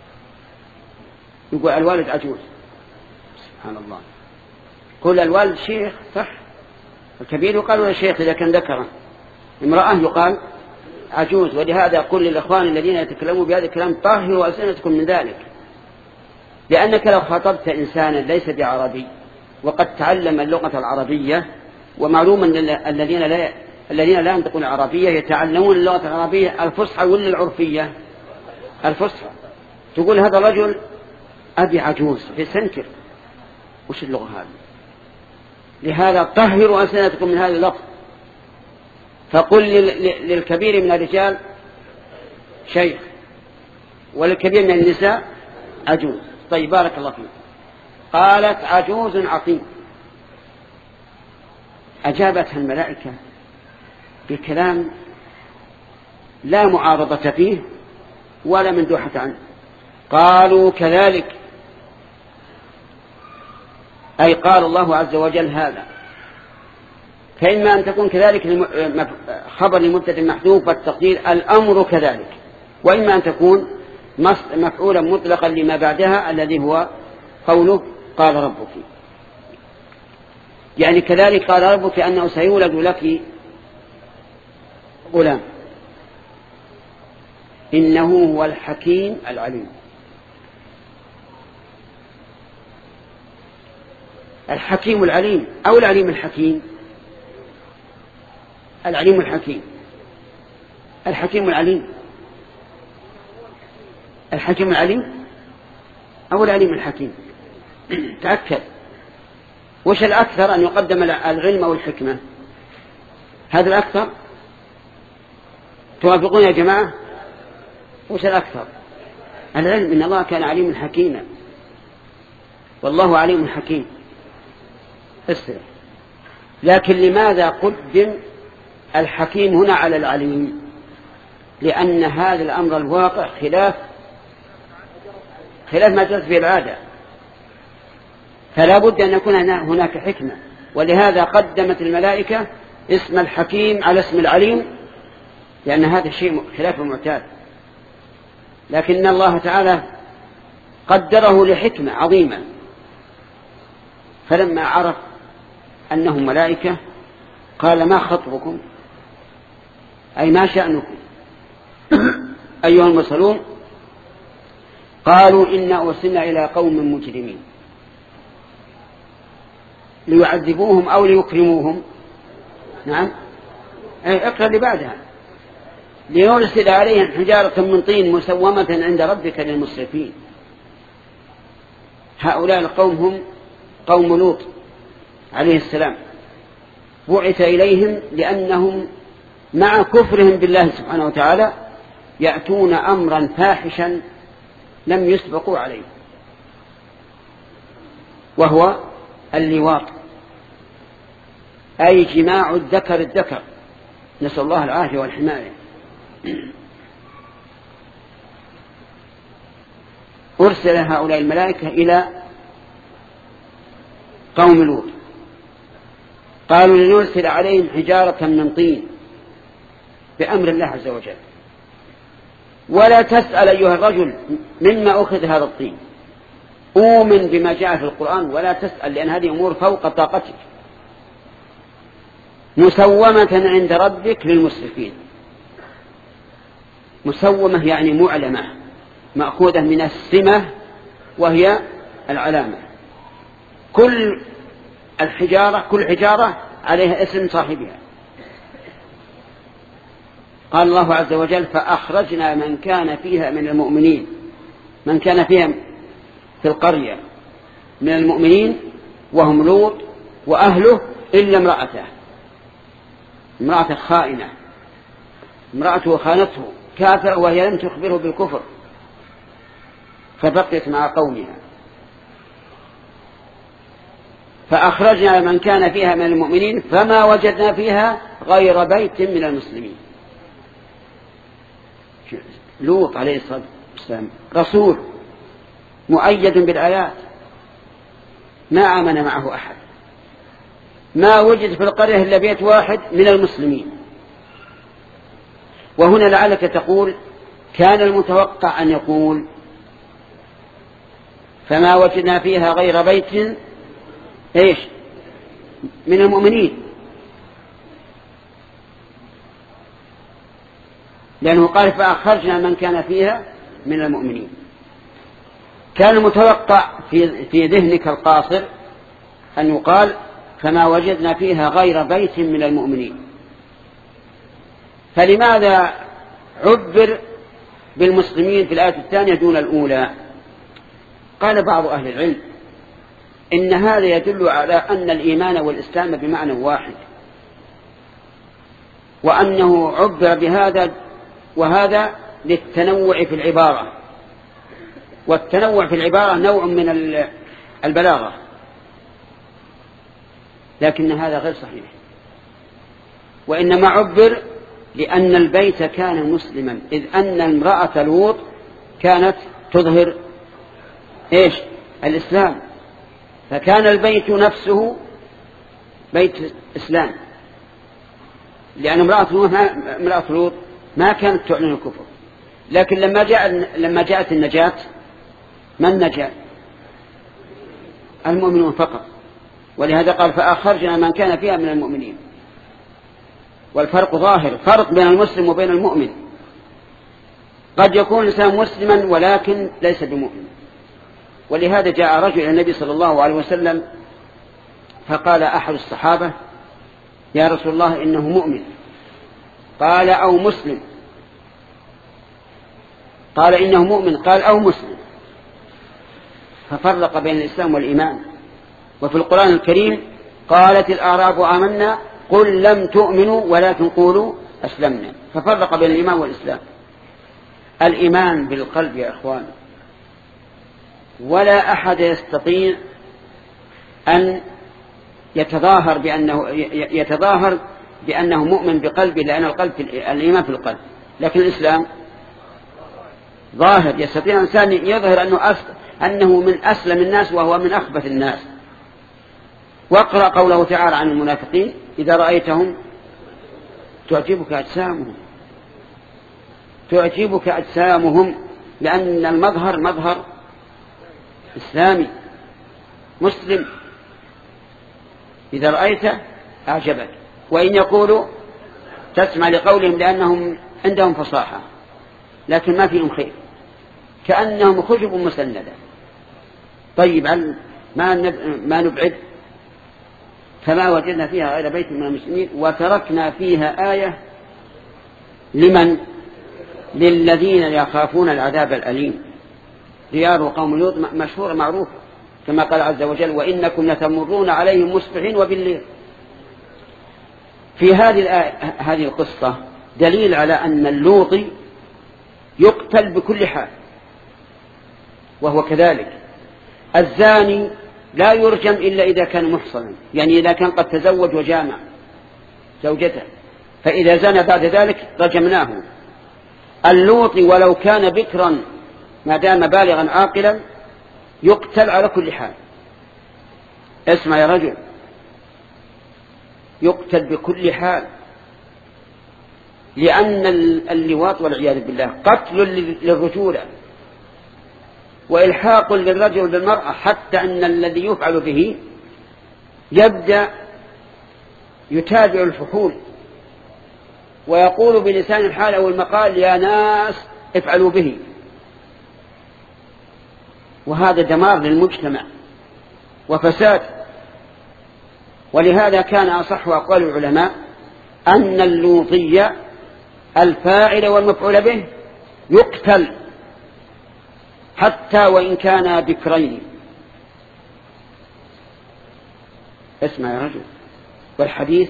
يقول الوالد عجوز. سبحان الله. قل الوالد شيخ صح، الكبير يقال له شيخ إذا كان ذكرا، امرأة يقال عجوز. ولهذا قل للإخوان الذين يتكلمون بهذا الكلام طهروا ألسنتكم من ذلك، لأنك لو خاطبت إنسانا ليس بعربي وقد تعلم اللغة العربية، ومعلوم أن الذين لا الذين لا ينطقون العربية يتعلمون اللغة العربية الفصحى ولا العرفية؟ الفصحى. تقول هذا الرجل أبي عجوز يستنكر، وش اللغة هذه؟ لهذا طهروا ألسنتكم من هذا اللفظ. فقل للكبير من الرجال شيخ، وللكبير من النساء عجوز. طيب، بارك الله فيك. قالت عجوز عقيم. أجابتها الملائكة بكلام لا معارضة فيه ولا مندوحة عنه. قالوا كذلك، أي قال الله عز وجل هذا. فإما أن تكون كذلك خبر لمبتدأ محذوف والتقدير الأمر كذلك، وإما أن تكون مفعولا مطلقا لما بعدها الذي هو قوله قال ربك. يعني كذلك قال ربك أنه سيولد لك غلام إنه هو الحكيم العليم. الحكيم العليم أو العليم الحكيم؟ العليم الحكيم، الحكيم العليم، الحكيم العليم أو العليم الحكيم؟ تأكد. وش الأكثر أن يقدم العلم أو الحكمة؟ هذا الأكثر. توافقون يا جماعة؟ وش الأكثر؟ العلم، إن الله كان عليم حكيما، والله عليم حكيم. اسرع. لكن لماذا قدم الحكيم هنا على العليم؟ لأن هذا الأمر الواقع خلاف خلاف ما جرت في العادة، فلا بد أن يكون هناك حكمة، ولهذا قدمت الملائكة اسم الحكيم على اسم العليم، لأن هذا الشيء خلاف المعتاد. لكن الله تعالى قدره لحكمة عظيمة، فلما عرف أنهم ملائكة قال ما خطبكم، أي ما شأنكم أيها المرسلون؟ قالوا إنا أرسلنا إلى قوم مجرمين ليعذبوهم أو ليكرموهم. نعم، اقرأ اللي بعدها. ليرسل عليهم حجارة من طين مسومة عند ربك للمسرفين. هؤلاء القوم هم قوم لوط عليه السلام، بعث إليهم لأنهم مع كفرهم بالله سبحانه وتعالى يأتون أمرا فاحشا لم يسبقوا عليه، وهو اللواط، أي جماع الذكر الذكر، نسأل الله العافية والحماية. أرسل هؤلاء الملائكة إلى قوم لوط، قالوا لنرسل عليهم حجارة من طين بأمر الله عز وجل، ولا تسأل أيها الرجل مما أخذ هذا الطين، أؤمن بما جاء في القرآن ولا تسأل، لأن هذه أمور فوق طاقتك. مسومة عند ربك للمسرفين. مسومة يعني معلمة، مأخوذة من السمة وهي العلامة. كل الحجارة كل حجارة عليها اسم صاحبها. قال الله عز وجل فأخرجنا من كان فيها من المؤمنين، من كان فيها في القرية من المؤمنين وهم لوط وأهله إلا امرأته، امرأة خائنة، امرأته خانته كافرة وهي لم تخبره بالكفر فبقيت مع قومها. فأخرجنا من كان فيها من المؤمنين فما وجدنا فيها غير بيت من المسلمين. لوط عليه الصلاة والسلام رسول مؤيد بالآيات، ما آمن معه أحد، ما وجد في القرية إلا بيت واحد من المسلمين. وهنا لعلك تقول كان المتوقع أن يقول فما وجدنا فيها غير بيت إيش من المؤمنين، لأنه قال فأخرجنا من كان فيها من المؤمنين. كان المتوقع في, في ذهنك القاصر أن يقال فما وجدنا فيها غير بيت من المؤمنين. فلماذا عبر بالمسلمين في الآية الثانية دون الأولى؟ قال بعض أهل العلم إن هذا يدل على أن الإيمان والإسلام بمعنى واحد، وأنه عبر بهذا وهذا للتنوع في العبارة، والتنوع في العبارة نوع من البلاغة، لكن هذا غير صحيح. وإنما عبر لأن البيت كان مسلما، إذ أن امرأة لوط كانت تظهر إيش الإسلام، فكان البيت نفسه بيت إسلام، لأن امرأة لوط ما كانت تعلن الكفر. لكن لما جاء لما جاءت النجاة، من نجا؟ المؤمنون فقط. ولهذا قال فأخرجنا من كان فيها من المؤمنين. والفرق ظاهر، فرق بين المسلم وبين المؤمن. قد يكون الإنسان مسلما ولكن ليس بمؤمن. ولهذا جاء رجل إلى النبي صلى الله عليه وسلم فقال أحد الصحابة يا رسول الله إنه مؤمن، قال أو مسلم، قال إنه مؤمن، قال أو مسلم، ففرق بين الإسلام والإيمان. وفي القرآن الكريم قالت الأعراب آمنا قل لم تؤمنوا ولكن قولوا أسلمنا، ففرق بين الإيمان والإسلام. الإيمان بالقلب يا إخوان، ولا أحد يستطيع أن يتظاهر بأنه يتظاهر بأنه مؤمن بقلبه، لأن القلب الإيمان في القلب، لكن الإسلام ظاهر. يستطيع الإنسان يظهر أنه, أنه من أسلم الناس وهو من أخبث الناس. واقرأ قوله تعالى عن المنافقين: إذا رأيتهم تعجبك أجسامهم تعجبك أجسامهم لأن المظهر مظهر إسلامي مسلم. إذا رأيته أعجبك، وإن يقولوا تسمع لقولهم لأنهم عندهم فصاحة لكن ما فيهم خير، كأنهم خشب مسندة. طيب ما ما نبعد، فما وجدنا فيها غير بيت من المسلمين وتركنا فيها آية لمن؟ للذين يخافون العذاب الأليم. ديار قوم لوط مشهورة معروفة كما قال عز وجل: وإنكم لتمرون عليهم مصبحين وبالليل. في هذه الآية هذه القصة دليل على أن اللوطي يقتل بكل حال، وهو كذلك. الزاني لا يرجم إلا إذا كان محصنا، يعني إذا كان قد تزوج وجامع زوجته، فإذا زنى بعد ذلك رجمناه. اللوطي ولو كان بكرا ما دام بالغا عاقلا يقتل على كل حال. اسمع يا رجل، يقتل بكل حال، لأن اللواط والعياذ بالله قتل للرجولة وإلحاق للرجل بالمرأة، حتى أن الذي يفعل به يبدأ يتابع الفحول ويقول بلسان الحال أو المقال: يا ناس افعلوا به. وهذا دمار للمجتمع وفساد. ولهذا كان أصح أقوال العلماء أن اللوطي الفاعل والمفعول به يقتل حتى وإن كان بكرين. اسمع يا رجل، والحديث: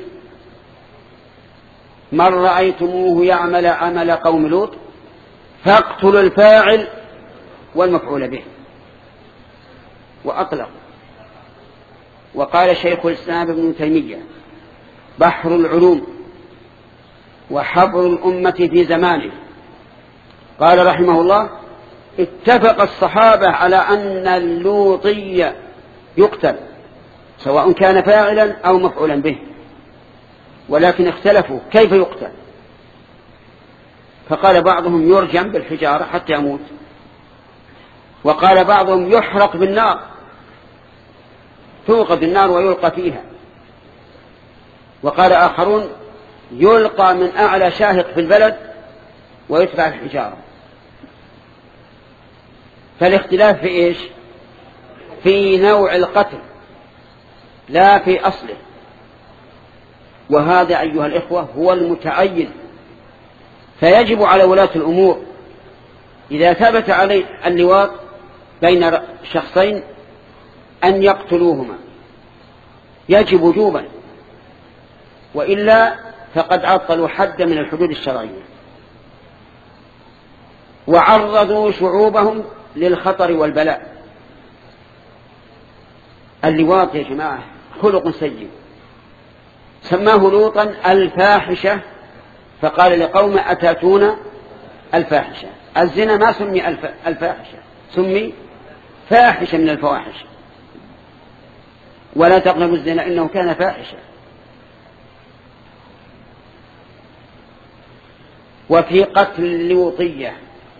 من رأيتموه يعمل عمل قوم لوط فاقتلوا الفاعل والمفعول به. وأطلق. وقال شيخ الإسلام ابن تيمية: بحر العلوم وحبر الأمة في زمانه، قال رحمه الله: اتفق الصحابة على أن اللوطي يقتل سواء كان فاعلا أو مفعولا به، ولكن اختلفوا كيف يقتل. فقال بعضهم يرجم بالحجارة حتى يموت، وقال بعضهم يحرق بالنار، توقد النار ويلقى فيها، وقال آخرون يلقى من أعلى شاهق في البلد ويتبع الحجارة. فالاختلاف في إيش؟ في نوع القتل لا في أصله. وهذا أيها الإخوة هو المتعين. فيجب على ولاة الأمور إذا ثبت عليه اللواط بين شخصين أن يقتلوهما، يجب وجوبا، وإلا فقد عطلوا حد من الحدود الشرعية وعرضوا شعوبهم للخطر والبلاء. اللواط يا جماعة خلق سيء، سماه لوطا الفاحشة، فقال لقوم أتاتون الفاحشة. الزنا ما سمي الفاحشة، سمي فاحشة من الفواحش. ولا تقربوا الزنا إنه كان فاحشة. وفي قتل اللوطية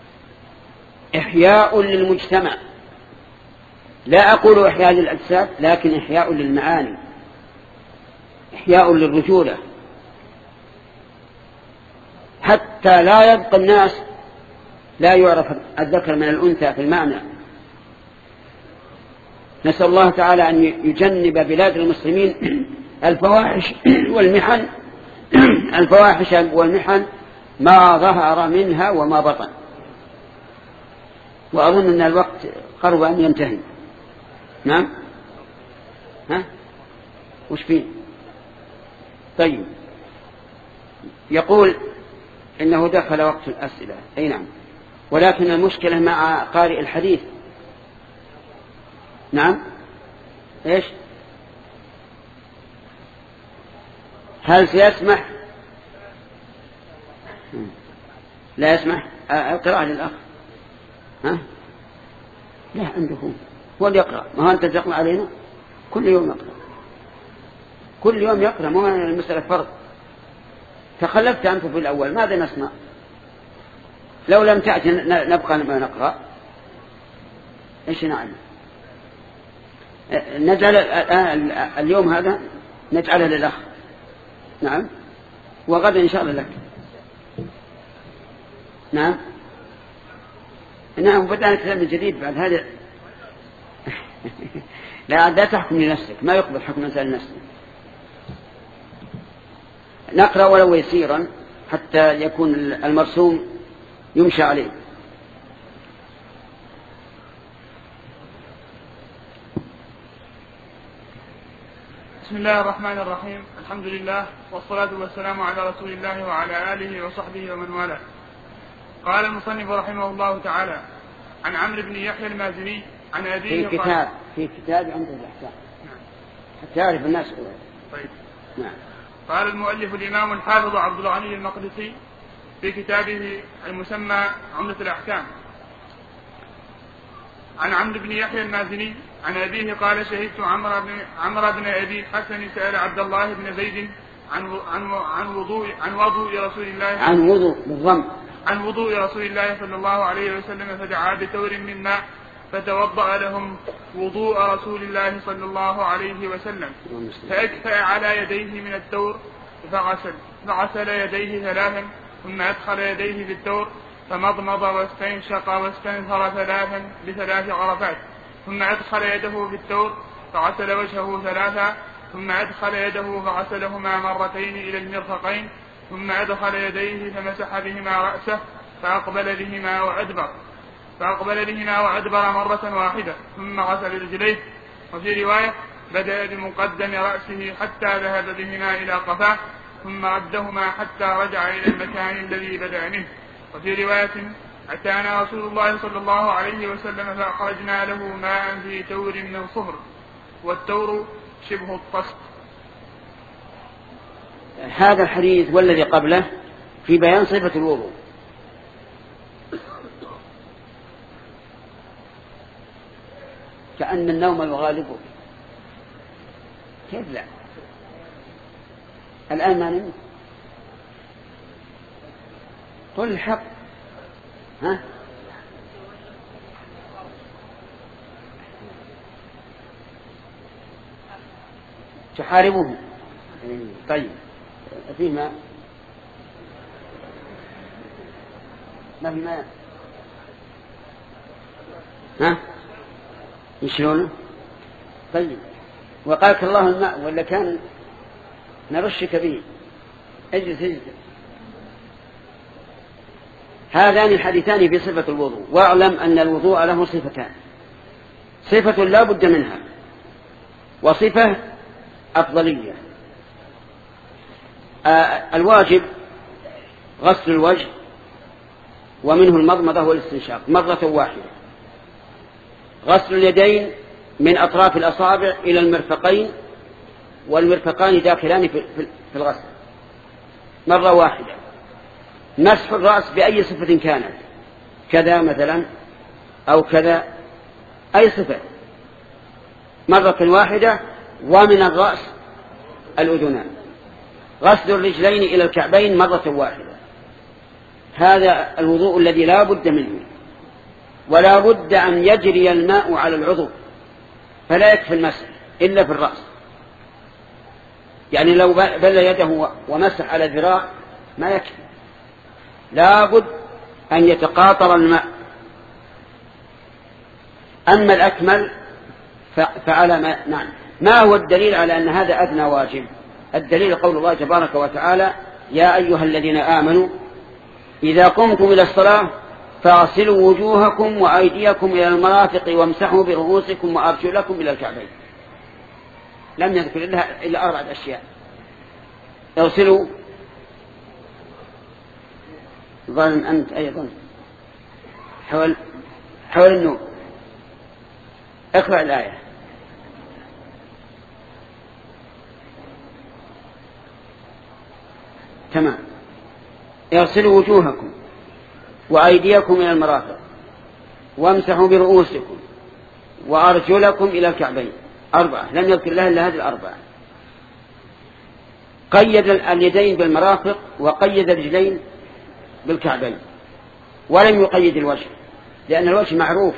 إحياء للمجتمع، لا أقول إحياء للأجساد لكن إحياء للمعاني، إحياء للرجولة، حتى لا يبقى الناس لا يعرف الذكر من الأنثى في المعنى. نسأل الله تعالى أن يجنب بلاد المسلمين الفواحش والمحن الفواحش والمحن ما ظهر منها وما بطن. وأظن أن الوقت قرب أن ينتهي. نعم، ها وش فيه؟ طيب، يقول إنه دخل وقت الأسئلة. أي نعم، ولكن المشكلة مع قارئ الحديث. نعم، إيش؟ هل سيسمح؟ لا يسمح القراءة للأخ. ها؟ لا عنده هو اللي يقرأ. ما هو أنت تقرأ علينا كل يوم يقرأ، كل يوم يقرأ، مو المسألة فرض. تخلفت أنت في الأول، ماذا نصنع؟ لو لم تأتي نبقى ما نقرأ، إيش نعمل؟ نجعل اليوم هذا نجعله للأخ. نعم، وغدا إن شاء الله لك. نعم نعم، بدأنا كلام جديد بعد هذا. لا لا تحكم لنفسك، ما يقبل حكم الإنسان لنفسه. نقرأ ولو يسيرا حتى يكون المرسوم يمشى عليه. بسم الله الرحمن الرحيم. الحمد لله والصلاة والسلام على رسول الله وعلى آله وصحبه ومن والاه. قال المصنف رحمه الله تعالى: عن عمرو بن يحيى المازني عن أبيه في كتاب في كتاب عنده الأحكام. نعم. حتى يعرف الناس. طيب. نعم. قال المؤلف الإمام الحافظ عبد الغني المقدسي في كتابه المسمى عمدة الأحكام عن عمرو بن يحيى المازني عن أبيه قال: شهدت عمرو بن عمرو بن أبي الحسن سأل عبد الله بن زيد عن عن عن وضوء عن وضوء رسول الله عن وضوء بالضم عن وضوء رسول الله صلى الله عليه وسلم، فدعا بتور من ماء فتوضأ لهم وضوء رسول الله صلى الله عليه وسلم، فأكفأ على يديه من التور فغسل فغسل يديه ثلاثا، ثم أدخل يديه في التور فمضمض واستنشق واستنثر ثلاثا بثلاث غرفات، ثم أدخل يده في التور فغسل وجهه ثلاثا، ثم أدخل يده فغسلهما مرتين إلى المرفقين، ثم أدخل يديه فمسح بهما رأسه فأقبل بهما وأدبر فأقبل بهما وأدبر مرة واحدة، ثم غسل رجليه. وفي رواية: بدأ بمقدم رأسه حتى ذهب بهما إلى قفاه، ثم ردهما حتى رجع إلى المكان الذي بدأ منه. وفي رواية: أتانا رسول الله صلى الله عليه وسلم فأخرجنا له ماء في تور من صهر، والتور شبه الطست. هذا الحديث والذي قبله في بيان صفة الوضوء. كأن النوم يغالبه. كيف لا؟ الآن ما نمت. قل الحق. ها؟ تحاربه. طيب، فيه ماء؟ ما في ماء. ها؟ يشلونه؟ طيب، وقالك الله الماء ولا كان نرشك به. اجلس اجلس. هذان الحديثان في صفة الوضوء. واعلم أن الوضوء له صفتان: صفة لا بد منها، وصفة أفضلية. آه الواجب غسل الوجه، ومنه المضمضة والاستنشاق مرة واحدة. غسل اليدين من أطراف الأصابع إلى المرفقين، والمرفقان داخلان في الغسل مرة واحدة. مسح الرأس بأي صفة كانت، كذا مثلا أو كذا، أي صفة، مرة واحدة. ومن الرأس الأذنان. غسل الرجلين إلى الكعبين مرة واحدة. هذا الوضوء الذي لا بد منه، ولا بد أن يجري الماء على العضو، فلا يكفي المسح إلا في الرأس. يعني لو بل يده ومسح على ذراع ما يكفي، لا بد أن يتقاطر الماء. أما الأكمل فعلى ما نعم. ما هو الدليل على أن هذا أدنى واجب؟ الدليل قول الله تبارك وتعالى: يا أيها الذين آمنوا إذا قمتم إلى الصلاة فاغسلوا وجوهكم وأيديكم إلى المرافق وامسحوا برؤوسكم وأرجلكم إلى الكعبين. لم يذكر إلا أربعة أشياء. اغسلوا ظالم أنت أيضا حول حول النور. اقرأ الآية. تمام. اغسلوا وجوهكم وأيديكم إلى المرافق وامسحوا برؤوسكم وأرجلكم إلى الكعبين. أربعة، لم يذكر لها إلا هذه الأربعة. قيد اليدين بالمرافق وقيد الرجلين بالكعبين، ولم يقيد الوجه، لأن الوجه معروف.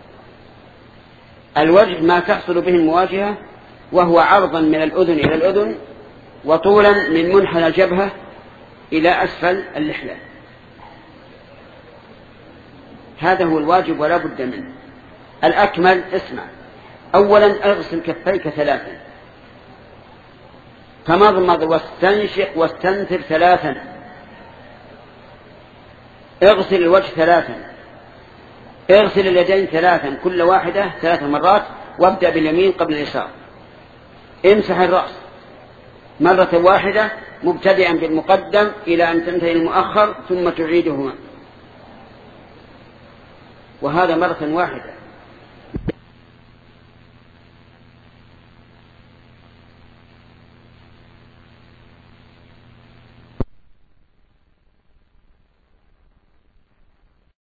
الوجه ما تحصل به المواجهة، وهو عرضا من الأذن إلى الأذن وطولا من منحنى الجبهة إلى أسفل اللحية. هذا هو الواجب ولا بد منه. الأكمل اسمع. أولا اغسل كفيك ثلاثا، تمضمض واستنشق واستنثر ثلاثا، اغسل الوجه ثلاثا، اغسل اليدين ثلاثا، كل واحدة ثلاث مرات، وابدأ باليمين قبل اليسار. امسح الرأس مرة واحدة مبتدئا بالمقدم إلى أن تنتهي المؤخر، ثم تعيدهما، وهذا مرة واحدة.